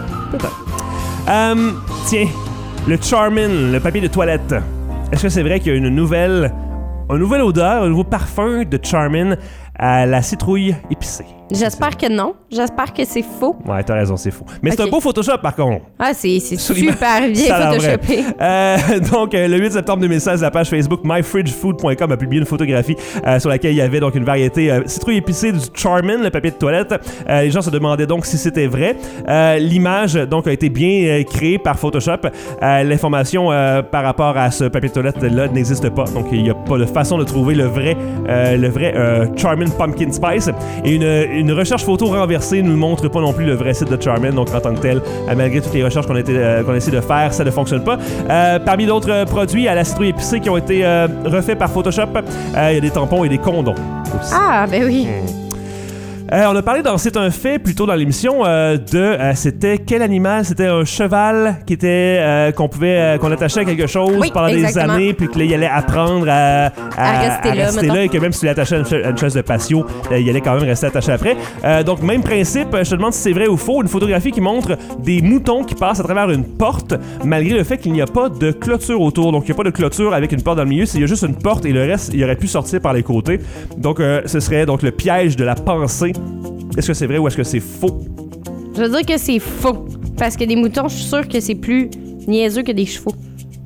Tiens, le Charmin, le papier de toilette. Est-ce que c'est vrai qu'il y a une nouvelle odeur, un nouveau parfum de Charmin à la citrouille épicée? J'espère que non. J'espère que c'est faux. Ouais, t'as raison, c'est faux. Mais c'est un beau Photoshop, par contre. Ah, c'est super bien photoshopé. Donc, le 8 septembre 2016, la page Facebook myfridgefood.com a publié une photographie sur laquelle il y avait donc une variété citrouille épicée du Charmin, le papier de toilette. Les gens se demandaient donc si c'était vrai. L'image donc a été bien créée par Photoshop. L'information par rapport à ce papier de toilette-là n'existe pas. Donc, il n'y a pas de façon de trouver le vrai Charmin Pumpkin Spice. Et une recherche photo renversée ne nous montre pas non plus le vrai site de Charmin, donc en tant que tel, malgré toutes les recherches qu'on a essayé de faire, ça ne fonctionne pas. Parmi d'autres produits à la citrouille épicée qui ont été refaits par Photoshop, il y a des tampons et des condoms aussi. Ah, ben oui. On a parlé dans C'est un fait, plus tôt dans l'émission, c'était quel animal? C'était un cheval qui était qu'on attachait à quelque chose pendant exactement. des années, puis qu'il allait apprendre à rester là, et que même si tu l'attachais à une chaise de patio, il allait quand même rester attaché après. Donc, même principe, je te demande si c'est vrai ou faux, une photographie qui montre des moutons qui passent à travers une porte, malgré le fait qu'il n'y a pas de clôture autour. Donc, il n'y a pas de clôture avec une porte dans le milieu, il y a juste une porte et le reste, il aurait pu sortir par les côtés. Donc, ce serait donc le piège de la pensée. Est-ce que c'est vrai ou est-ce que c'est faux? Je veux dire que c'est faux. Parce que des moutons, je suis sûre que c'est plus niaiseux que des chevaux.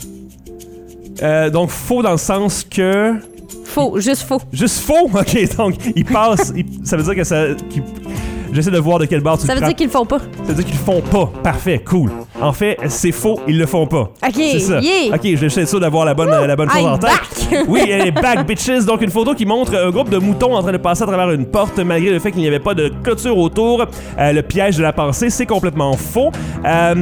Donc, faux dans le sens que... Faux, juste faux. Juste faux? OK, donc, il passe... ça veut dire que ça... J'essaie de voir de quelle barre tu Ça veut dire qu'ils le font pas. Ça veut dire qu'ils le font pas. Parfait, cool. En fait, c'est faux, ils le font pas. OK, c'est ça. Yeah. OK, j'essaie sûr d'avoir la bonne chose en tête. Back. Oui, elle est back, bitches. Donc, une photo qui montre un groupe de moutons en train de passer à travers une porte, malgré le fait qu'il n'y avait pas de clôture autour. Le piège de la pensée, c'est complètement faux. En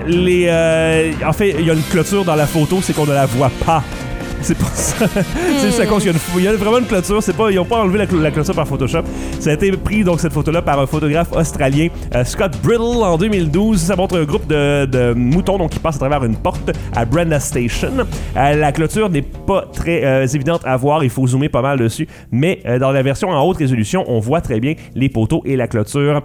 fait, il y a une clôture dans la photo, c'est qu'on ne la voit pas. C'est pour ça. C'est juste à cause qu'il y a vraiment une clôture. Ils n'ont pas enlevé la clôture par Photoshop. Ça a été pris, donc, cette photo-là, par un photographe australien, Scott Brittle, en 2012. Ça montre un groupe de moutons donc, qui passent à travers une porte à Brenda Station. La clôture n'est pas très évidente à voir. Il faut zoomer pas mal dessus. Mais dans la version en haute résolution, on voit très bien les poteaux et la clôture.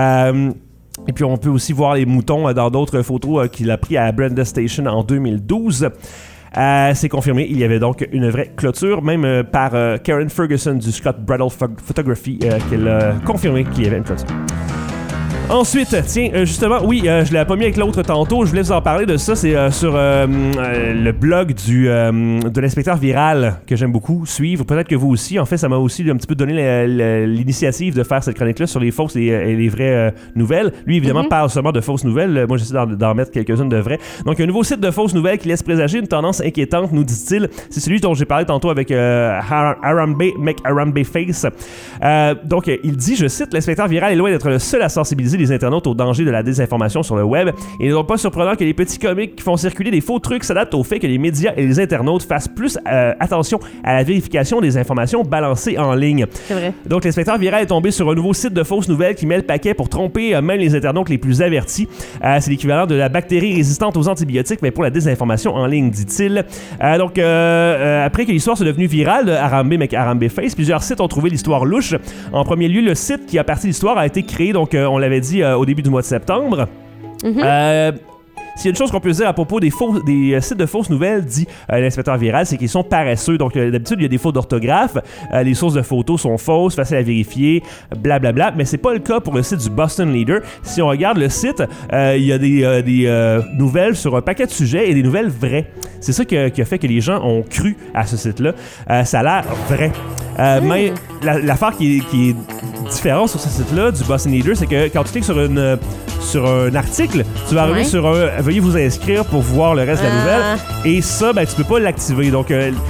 Et puis, on peut aussi voir les moutons dans d'autres photos qu'il a pris à Brenda Station en 2012. C'est confirmé, il y avait donc une vraie clôture, même par Karen Ferguson du Scott Brittle Photography, qu'elle a confirmé qu'il y avait une clôture. Ensuite, tiens, justement, oui, je l'ai pas mis avec l'autre tantôt, je voulais vous en parler de ça, c'est sur le blog de l'inspecteur Viral, que j'aime beaucoup suivre, peut-être que vous aussi, en fait, ça m'a aussi un petit peu donné l'initiative de faire cette chronique-là sur les fausses et les vraies nouvelles. Lui, évidemment, parle seulement de fausses nouvelles, moi j'essaie d'en mettre quelques-unes de vraies. Donc, un nouveau site de fausses nouvelles qui laisse présager une tendance inquiétante, nous dit-il, c'est celui dont j'ai parlé tantôt avec Harambe Face. Donc, il dit, je cite, l'inspecteur Viral est loin d'être le seul à sensibiliser les internautes au danger de la désinformation sur le web. Il n'est donc pas surprenant que les petits comiques qui font circuler des faux trucs s'adaptent au fait que les médias et les internautes fassent plus attention à la vérification des informations balancées en ligne. C'est vrai. Donc, l'inspecteur Viral est tombé sur un nouveau site de fausses nouvelles qui met le paquet pour tromper même les internautes les plus avertis. C'est l'équivalent de la bactérie résistante aux antibiotiques, mais pour la désinformation en ligne, dit-il. Donc, après que l'histoire soit devenue virale de Harambe Face, plusieurs sites ont trouvé l'histoire louche. En premier lieu, le site qui a parti l'histoire a été créé, donc, on l'avait dit au début du mois de septembre. S'il y a une chose qu'on peut dire à propos des sites de fausses nouvelles, dit l'inspecteur Viral, c'est qu'ils sont paresseux. Donc, d'habitude, il y a des fautes d'orthographe. Les sources de photos sont fausses, faciles à vérifier, blablabla. Mais c'est pas le cas pour le site du Boston Leader. Si on regarde le site, il y a des nouvelles sur un paquet de sujets et des nouvelles vraies. C'est ça qui a fait que les gens ont cru à ce site-là. Ça a l'air vrai. Mais l'affaire qui est différente sur ce site-là, du Boston Leader, c'est que quand tu cliques sur sur un article, tu vas arriver sur un « Veuillez vous inscrire pour voir le reste de la nouvelle ». Et ça, ben, tu peux pas l'activer. Donc,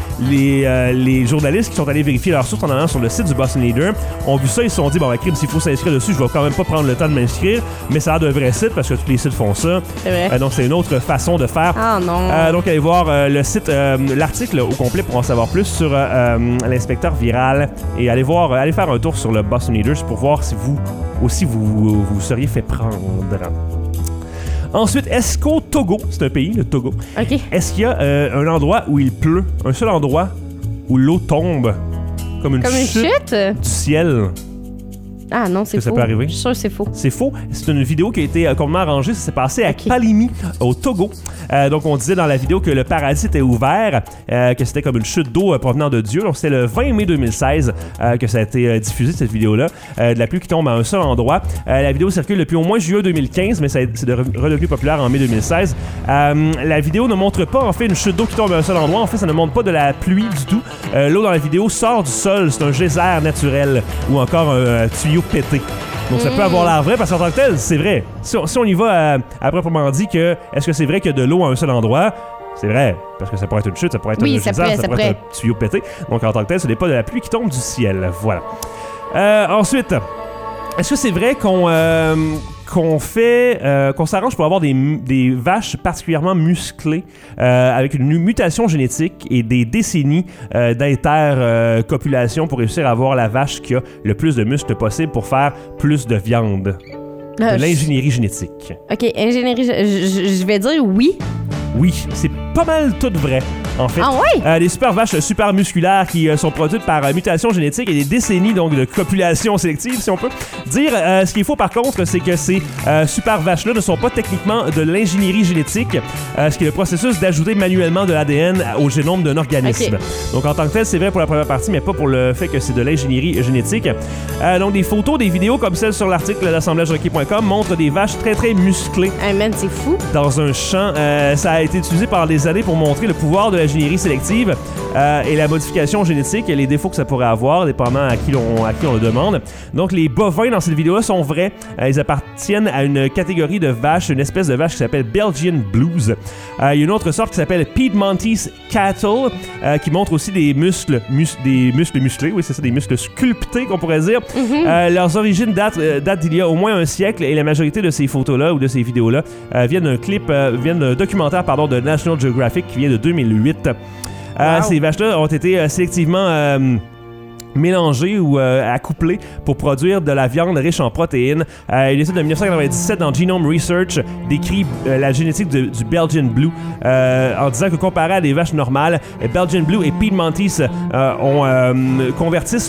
les journalistes qui sont allés vérifier leurs sources en allant sur le site du Boston Leader ont vu ça, ils se sont dit « Bon, ben, crime, s'il faut s'inscrire dessus, je vais quand même pas prendre le temps de m'inscrire. » Mais ça a l'air d'un vrai site parce que tous les sites font ça. C'est vrai. Donc, c'est une autre façon de faire. Ah non. Donc, allez voir le site, l'article au complet pour en savoir plus sur l'inspecteur viral et allez faire un tour sur le Boston Leaders pour voir si vous aussi vous seriez fait prendre. Ensuite, est-ce qu'au Togo, c'est un pays, le Togo, est-ce qu'il y a un endroit où il pleut, un seul endroit où l'eau tombe comme une chute du ciel? Ah non, c'est faux. Ça peut arriver? Je suis sûr que c'est faux. C'est faux. C'est une vidéo qui a été complètement arrangée. Ça s'est passé à Kalimi, au Togo. Donc, on disait dans la vidéo que le paradis était ouvert, que c'était comme une chute d'eau provenant de Dieu. Donc, c'était le 20 mai 2016 que ça a été diffusé, cette vidéo-là. De la pluie qui tombe à un seul endroit. La vidéo circule depuis au moins juillet 2015, mais c'est redevenu populaire en mai 2016. La vidéo ne montre pas, en fait, une chute d'eau qui tombe à un seul endroit. En fait, ça ne montre pas de la pluie du tout. L'eau dans la vidéo sort du sol. C'est un geyser naturel ou encore un tuyau pété. Donc ça peut avoir l'air vrai parce qu'en tant que tel, c'est vrai. Si on y va à proprement dit que est-ce que c'est vrai qu'il y a de l'eau à un seul endroit? C'est vrai, parce que ça pourrait être une chute, ça pourrait être un geyser, ça pourrait être un tuyau pété. Donc en tant que tel, ce n'est pas de la pluie qui tombe du ciel. Voilà. Ensuite, est-ce que c'est vrai qu'on s'arrange pour avoir des vaches particulièrement musclées avec une mutation génétique et des décennies d'intercopulation pour réussir à avoir la vache qui a le plus de muscles possible pour faire plus de viande? De l'ingénierie génétique. OK, ingénierie, je vais dire oui. Oui, c'est pas mal tout vrai. En fait, des super vaches super musculaires qui sont produites par mutation génétique et des décennies donc de copulation sélective, si on peut dire. Ce qu'il faut par contre, c'est que ces super vaches-là ne sont pas techniquement de l'ingénierie génétique, ce qui est le processus d'ajouter manuellement de l'ADN au génome d'un organisme. Donc en tant que tel, c'est vrai pour la première partie, mais pas pour le fait que c'est de l'ingénierie génétique. Donc des photos, des vidéos comme celle sur l'article d'assemblagehockey.com montrent des vaches très très musclées. Hey man, c'est fou. Dans un champ, ça a été utilisé par des années pour montrer le pouvoir de l'ingénierie sélective et la modification génétique et les défauts que ça pourrait avoir, dépendant à qui on le demande. Donc, les bovins dans cette vidéo-là sont vrais. Ils appartiennent à une catégorie de vaches, une espèce de vache qui s'appelle Belgian Blues. Il y a une autre sorte qui s'appelle Piedmontese Cattle, qui montre aussi des muscles musclés. Oui, c'est ça, des muscles sculptés, qu'on pourrait dire. Leurs origines datent d'il y a au moins un siècle et la majorité de ces photos-là ou de ces vidéos-là viennent d'un documentaire de National Geographic qui vient de 2008. Ces vaches-là ont été sélectivement mélangées ou accouplées pour produire de la viande riche en protéines. Une étude de 1997 dans Genome Research décrit la génétique du Belgian Blue en disant que comparé à des vaches normales, Belgian Blue et Piedmontese convertissent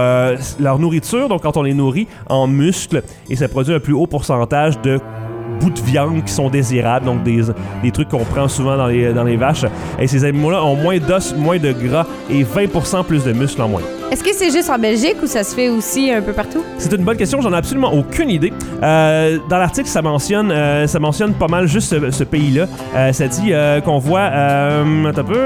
leur nourriture, donc quand on les nourrit, en muscles et ça produit un plus haut pourcentage de bouts de viande qui sont désirables, donc des trucs qu'on prend souvent dans les vaches. Et ces animaux-là ont moins d'os, moins de gras et 20% plus de muscles en moins. Est-ce que c'est juste en Belgique ou ça se fait aussi un peu partout? C'est une bonne question, j'en ai absolument aucune idée. Dans l'article, ça mentionne pas mal juste ce pays-là. Ça dit qu'on voit... attends un peu...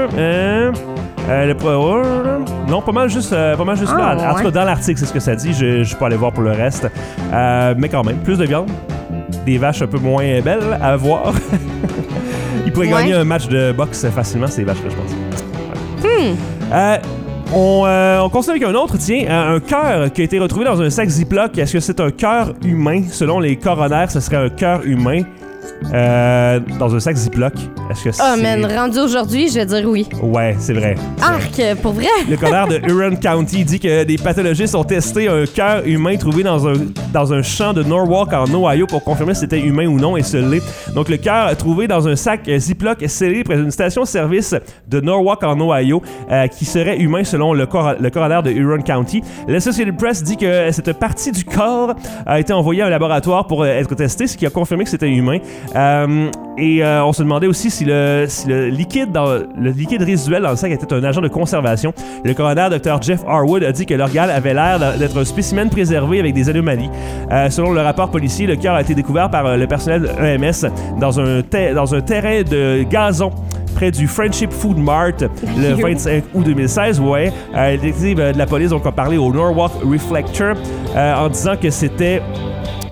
non, pas mal juste là. En tout cas, dans l'article, c'est ce que ça dit. Je peux aller voir pour le reste. Mais quand même, plus de viande. Des vaches un peu moins belles à voir. Ils pourraient gagner un match de boxe facilement, ces vaches-là, je pense. On continue avec un autre, un cœur qui a été retrouvé dans un sac Ziploc. Est-ce que c'est un cœur humain? Selon les coronaires, ce serait un cœur humain dans un sac Ziploc. Est-ce que c'est... Ah, man, rendu aujourd'hui, je vais dire oui. Ouais, c'est vrai. Arc, pour vrai? Le coroner de Huron County dit que des pathologistes ont testé un cœur humain trouvé dans un champ de Norwalk en Ohio pour confirmer si c'était humain ou non, et ce l'est. Donc, le cœur trouvé dans un sac Ziploc scellé près d'une station-service de Norwalk en Ohio qui serait humain selon le coroner de Huron County. L'Associated Press dit que cette partie du corps a été envoyée à un laboratoire pour être testée, ce qui a confirmé que c'était humain. On se demandait aussi si le liquide résiduel dans le sac était un agent de conservation. Le coroner Dr. Jeff Harwood a dit que l'organe avait l'air d'être un spécimen préservé avec des anomalies. Selon le rapport policier, le cœur a été découvert par le personnel de EMS dans un terrain de gazon près du Friendship Food Mart le 25 août 2016. Le détective de la police a parlé au Norwalk Reflector en disant que c'était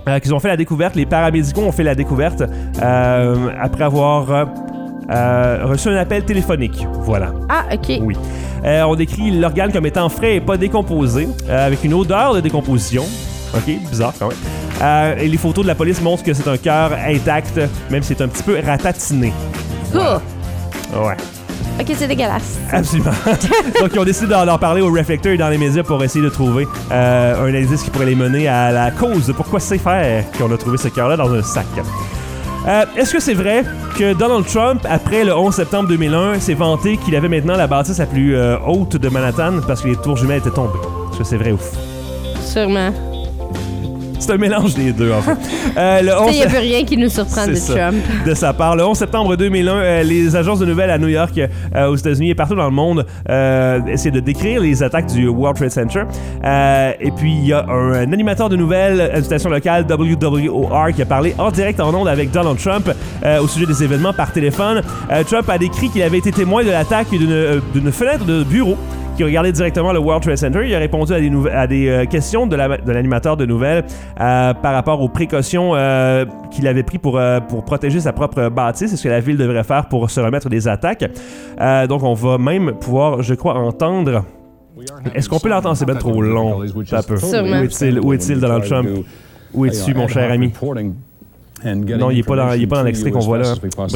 qu'ils ont fait la découverte. Les paramédicaux ont fait la découverte après avoir reçu un appel téléphonique. Voilà. Ah, OK. Oui. On décrit l'organe comme étant frais et pas décomposé, avec une odeur de décomposition. OK, bizarre quand même. Et les photos de la police montrent que c'est un cœur intact, même si c'est un petit peu ratatiné. Voilà. Ouais. OK, c'est dégueulasse. Absolument. Donc, ils ont décidé d'en parler aux réflecteurs et dans les médias pour essayer de trouver un indice qui pourrait les mener à la cause de pourquoi c'est faire qu'on a trouvé ce cœur-là dans un sac. Est-ce que c'est vrai que Donald Trump, après le 11 septembre 2001, s'est vanté qu'il avait maintenant la bâtisse la plus haute de Manhattan parce que les tours jumelles étaient tombées? Est-ce que c'est vrai ou faux? Sûrement. C'est un mélange des deux, en fait. Il n'y a plus rien qui nous surprend de Trump. De sa part. Le 11 septembre 2001, les agences de nouvelles à New York, aux États-Unis et partout dans le monde essaient de décrire les attaques du World Trade Center. Et puis, il y a un animateur de nouvelles à une station locale, WWOR, qui a parlé en direct en ondes avec Donald Trump au sujet des événements par téléphone. Trump a décrit qu'il avait été témoin de l'attaque d'une fenêtre de bureau qui regardait directement le World Trade Center. Il a répondu à des questions de l'animateur de nouvelles par rapport aux précautions qu'il avait prises pour protéger sa propre bâtisse et ce que la ville devrait faire pour se remettre des attaques. Donc, on va même pouvoir, je crois, entendre... Est-ce qu'on peut l'entendre? C'est bien trop long. Ça peut. Où est-il, Donald Trump? Où es-tu, mon cher ami? Non, il n'est pas dans l'extrait qu'on voit là.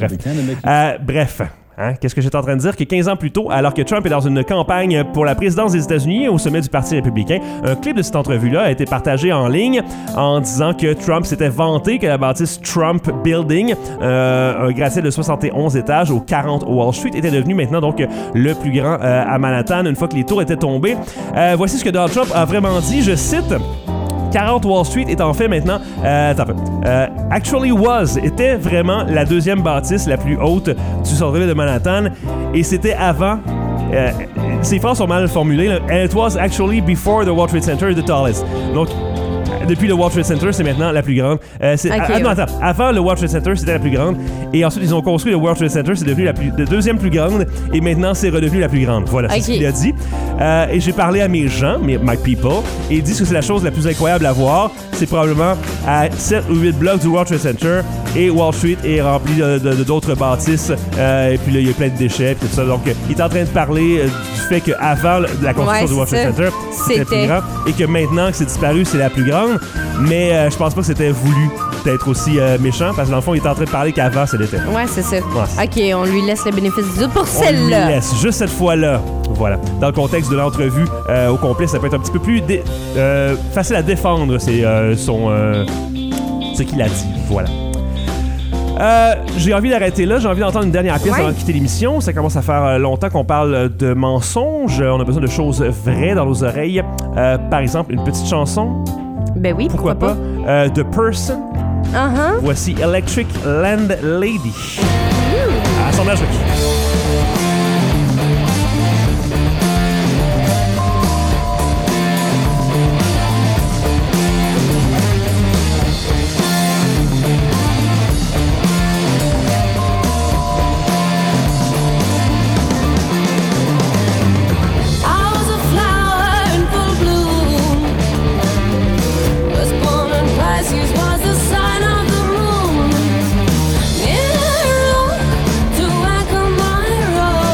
Bref. Hein? Qu'est-ce que j'étais en train de dire? Que 15 ans plus tôt, alors que Trump est dans une campagne pour la présidence des États-Unis au sommet du Parti républicain, un clip de cette entrevue-là a été partagé en ligne en disant que Trump s'était vanté que la bâtisse Trump Building, un gratte-ciel de 71 étages au 40 Wall Street, était devenu maintenant donc le plus grand à Manhattan une fois que les tours étaient tombées. Voici ce que Donald Trump a vraiment dit, je cite... 40 Wall Street est en fait maintenant... actually était vraiment la deuxième bâtisse la plus haute du centre-ville de Manhattan. Et c'était avant... ces phrases sont mal formulées. Là. And it was actually before the World Trade Center the tallest. Donc, depuis le World Trade Center, c'est maintenant la plus grande. Avant le World Trade Center, c'était la plus grande. Et ensuite, ils ont construit le World Trade Center, c'est devenu la deuxième plus grande. Et maintenant, c'est redevenu la plus grande. Voilà, c'est ce qu'il a dit. Et j'ai parlé à mes gens, my people, et ils disent que c'est la chose la plus incroyable à voir. C'est probablement à 7 ou 8 blocs du World Trade Center. Et Wall Street est rempli d'autres bâtisses. Et puis là, il y a plein de déchets et tout ça. Donc, il est en train de parler du fait qu'avant la construction du World Trade Center, c'était la plus grande. Et que maintenant que c'est disparu, c'est la plus grande. Mais je pense pas que c'était voulu d'être aussi méchant, parce que dans le fond, il est en train de parler qu'avant, c'est l'était. Ouais, c'est ça. Ouais. OK, on lui laisse le bénéfice du doute pour celle-là. On lui laisse, juste cette fois-là. Voilà. Dans le contexte de l'entrevue au complet, ça peut être un petit peu plus facile à défendre, ce qu'il a dit. Voilà. J'ai envie d'arrêter là. J'ai envie d'entendre une dernière pièce avant de quitter l'émission. Ça commence à faire longtemps qu'on parle de mensonges. On a besoin de choses vraies dans nos oreilles. Par exemple, une petite chanson. Ben oui, pourquoi pas? The Person. Voici Electric Landlady. Assemblage requis. To echo my road.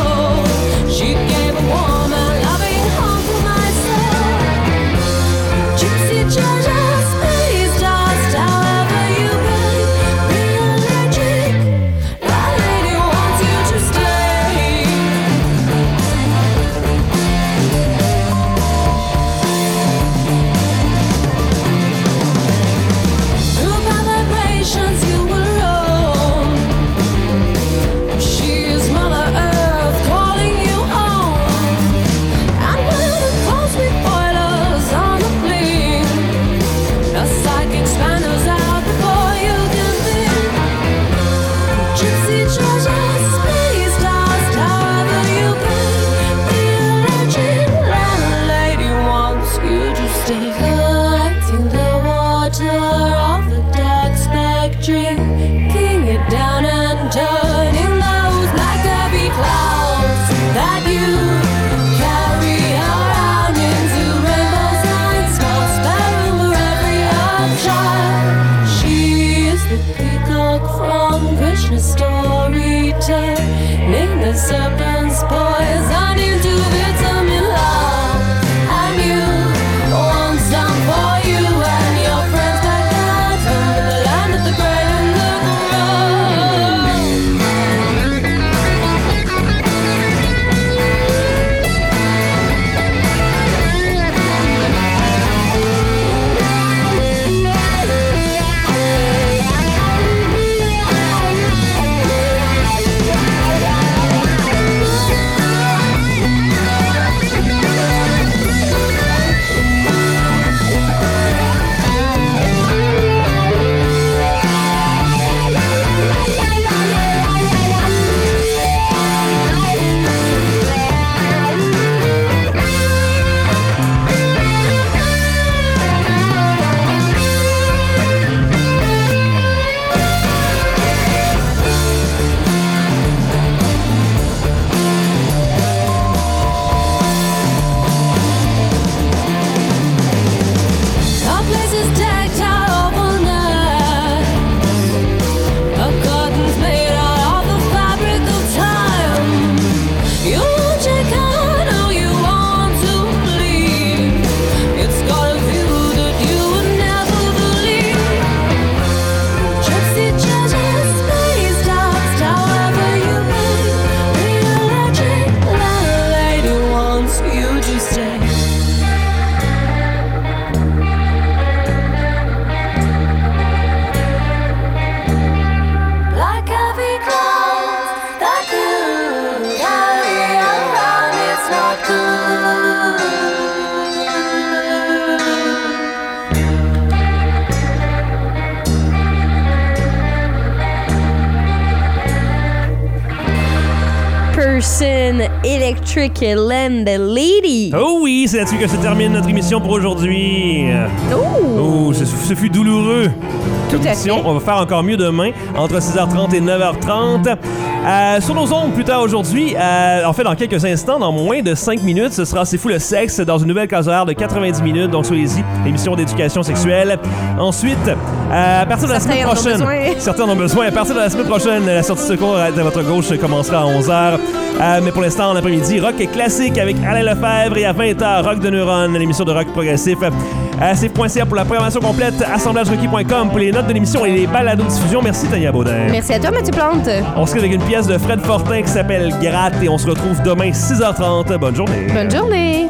Anderson, Electric Land Lady. Oh oui, c'est là-dessus que se termine notre émission pour aujourd'hui. Oh, ce fut douloureux. Tout à fait. On va faire encore mieux demain, entre 6h30 et 9h30. Sur nos ondes, plus tard aujourd'hui, en fait, dans quelques instants, dans moins de 5 minutes, ce sera C'est fou le sexe dans une nouvelle case horaire de 90 minutes. Donc, soyez-y, émission d'éducation sexuelle. Ensuite, à partir de la semaine prochaine, certains en ont besoin. À partir de la semaine prochaine, la sortie de secours de votre gauche commencera à 11h. Mais pour l'instant, en après-midi, rock classique avec Alain Lefebvre, et à 20h, rock de neurones, l'émission de rock progressif. CF.ca pour la programmation complète, assemblagerequis.com pour les notes de l'émission et les balados de diffusion. Merci Tania Baudin. Merci à toi Mathieu Plante. On se quitte avec une pièce de Fred Fortin qui s'appelle Gratte et on se retrouve demain 6h30. Bonne journée. Bonne journée.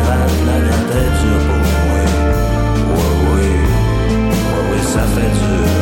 Ça fait dur.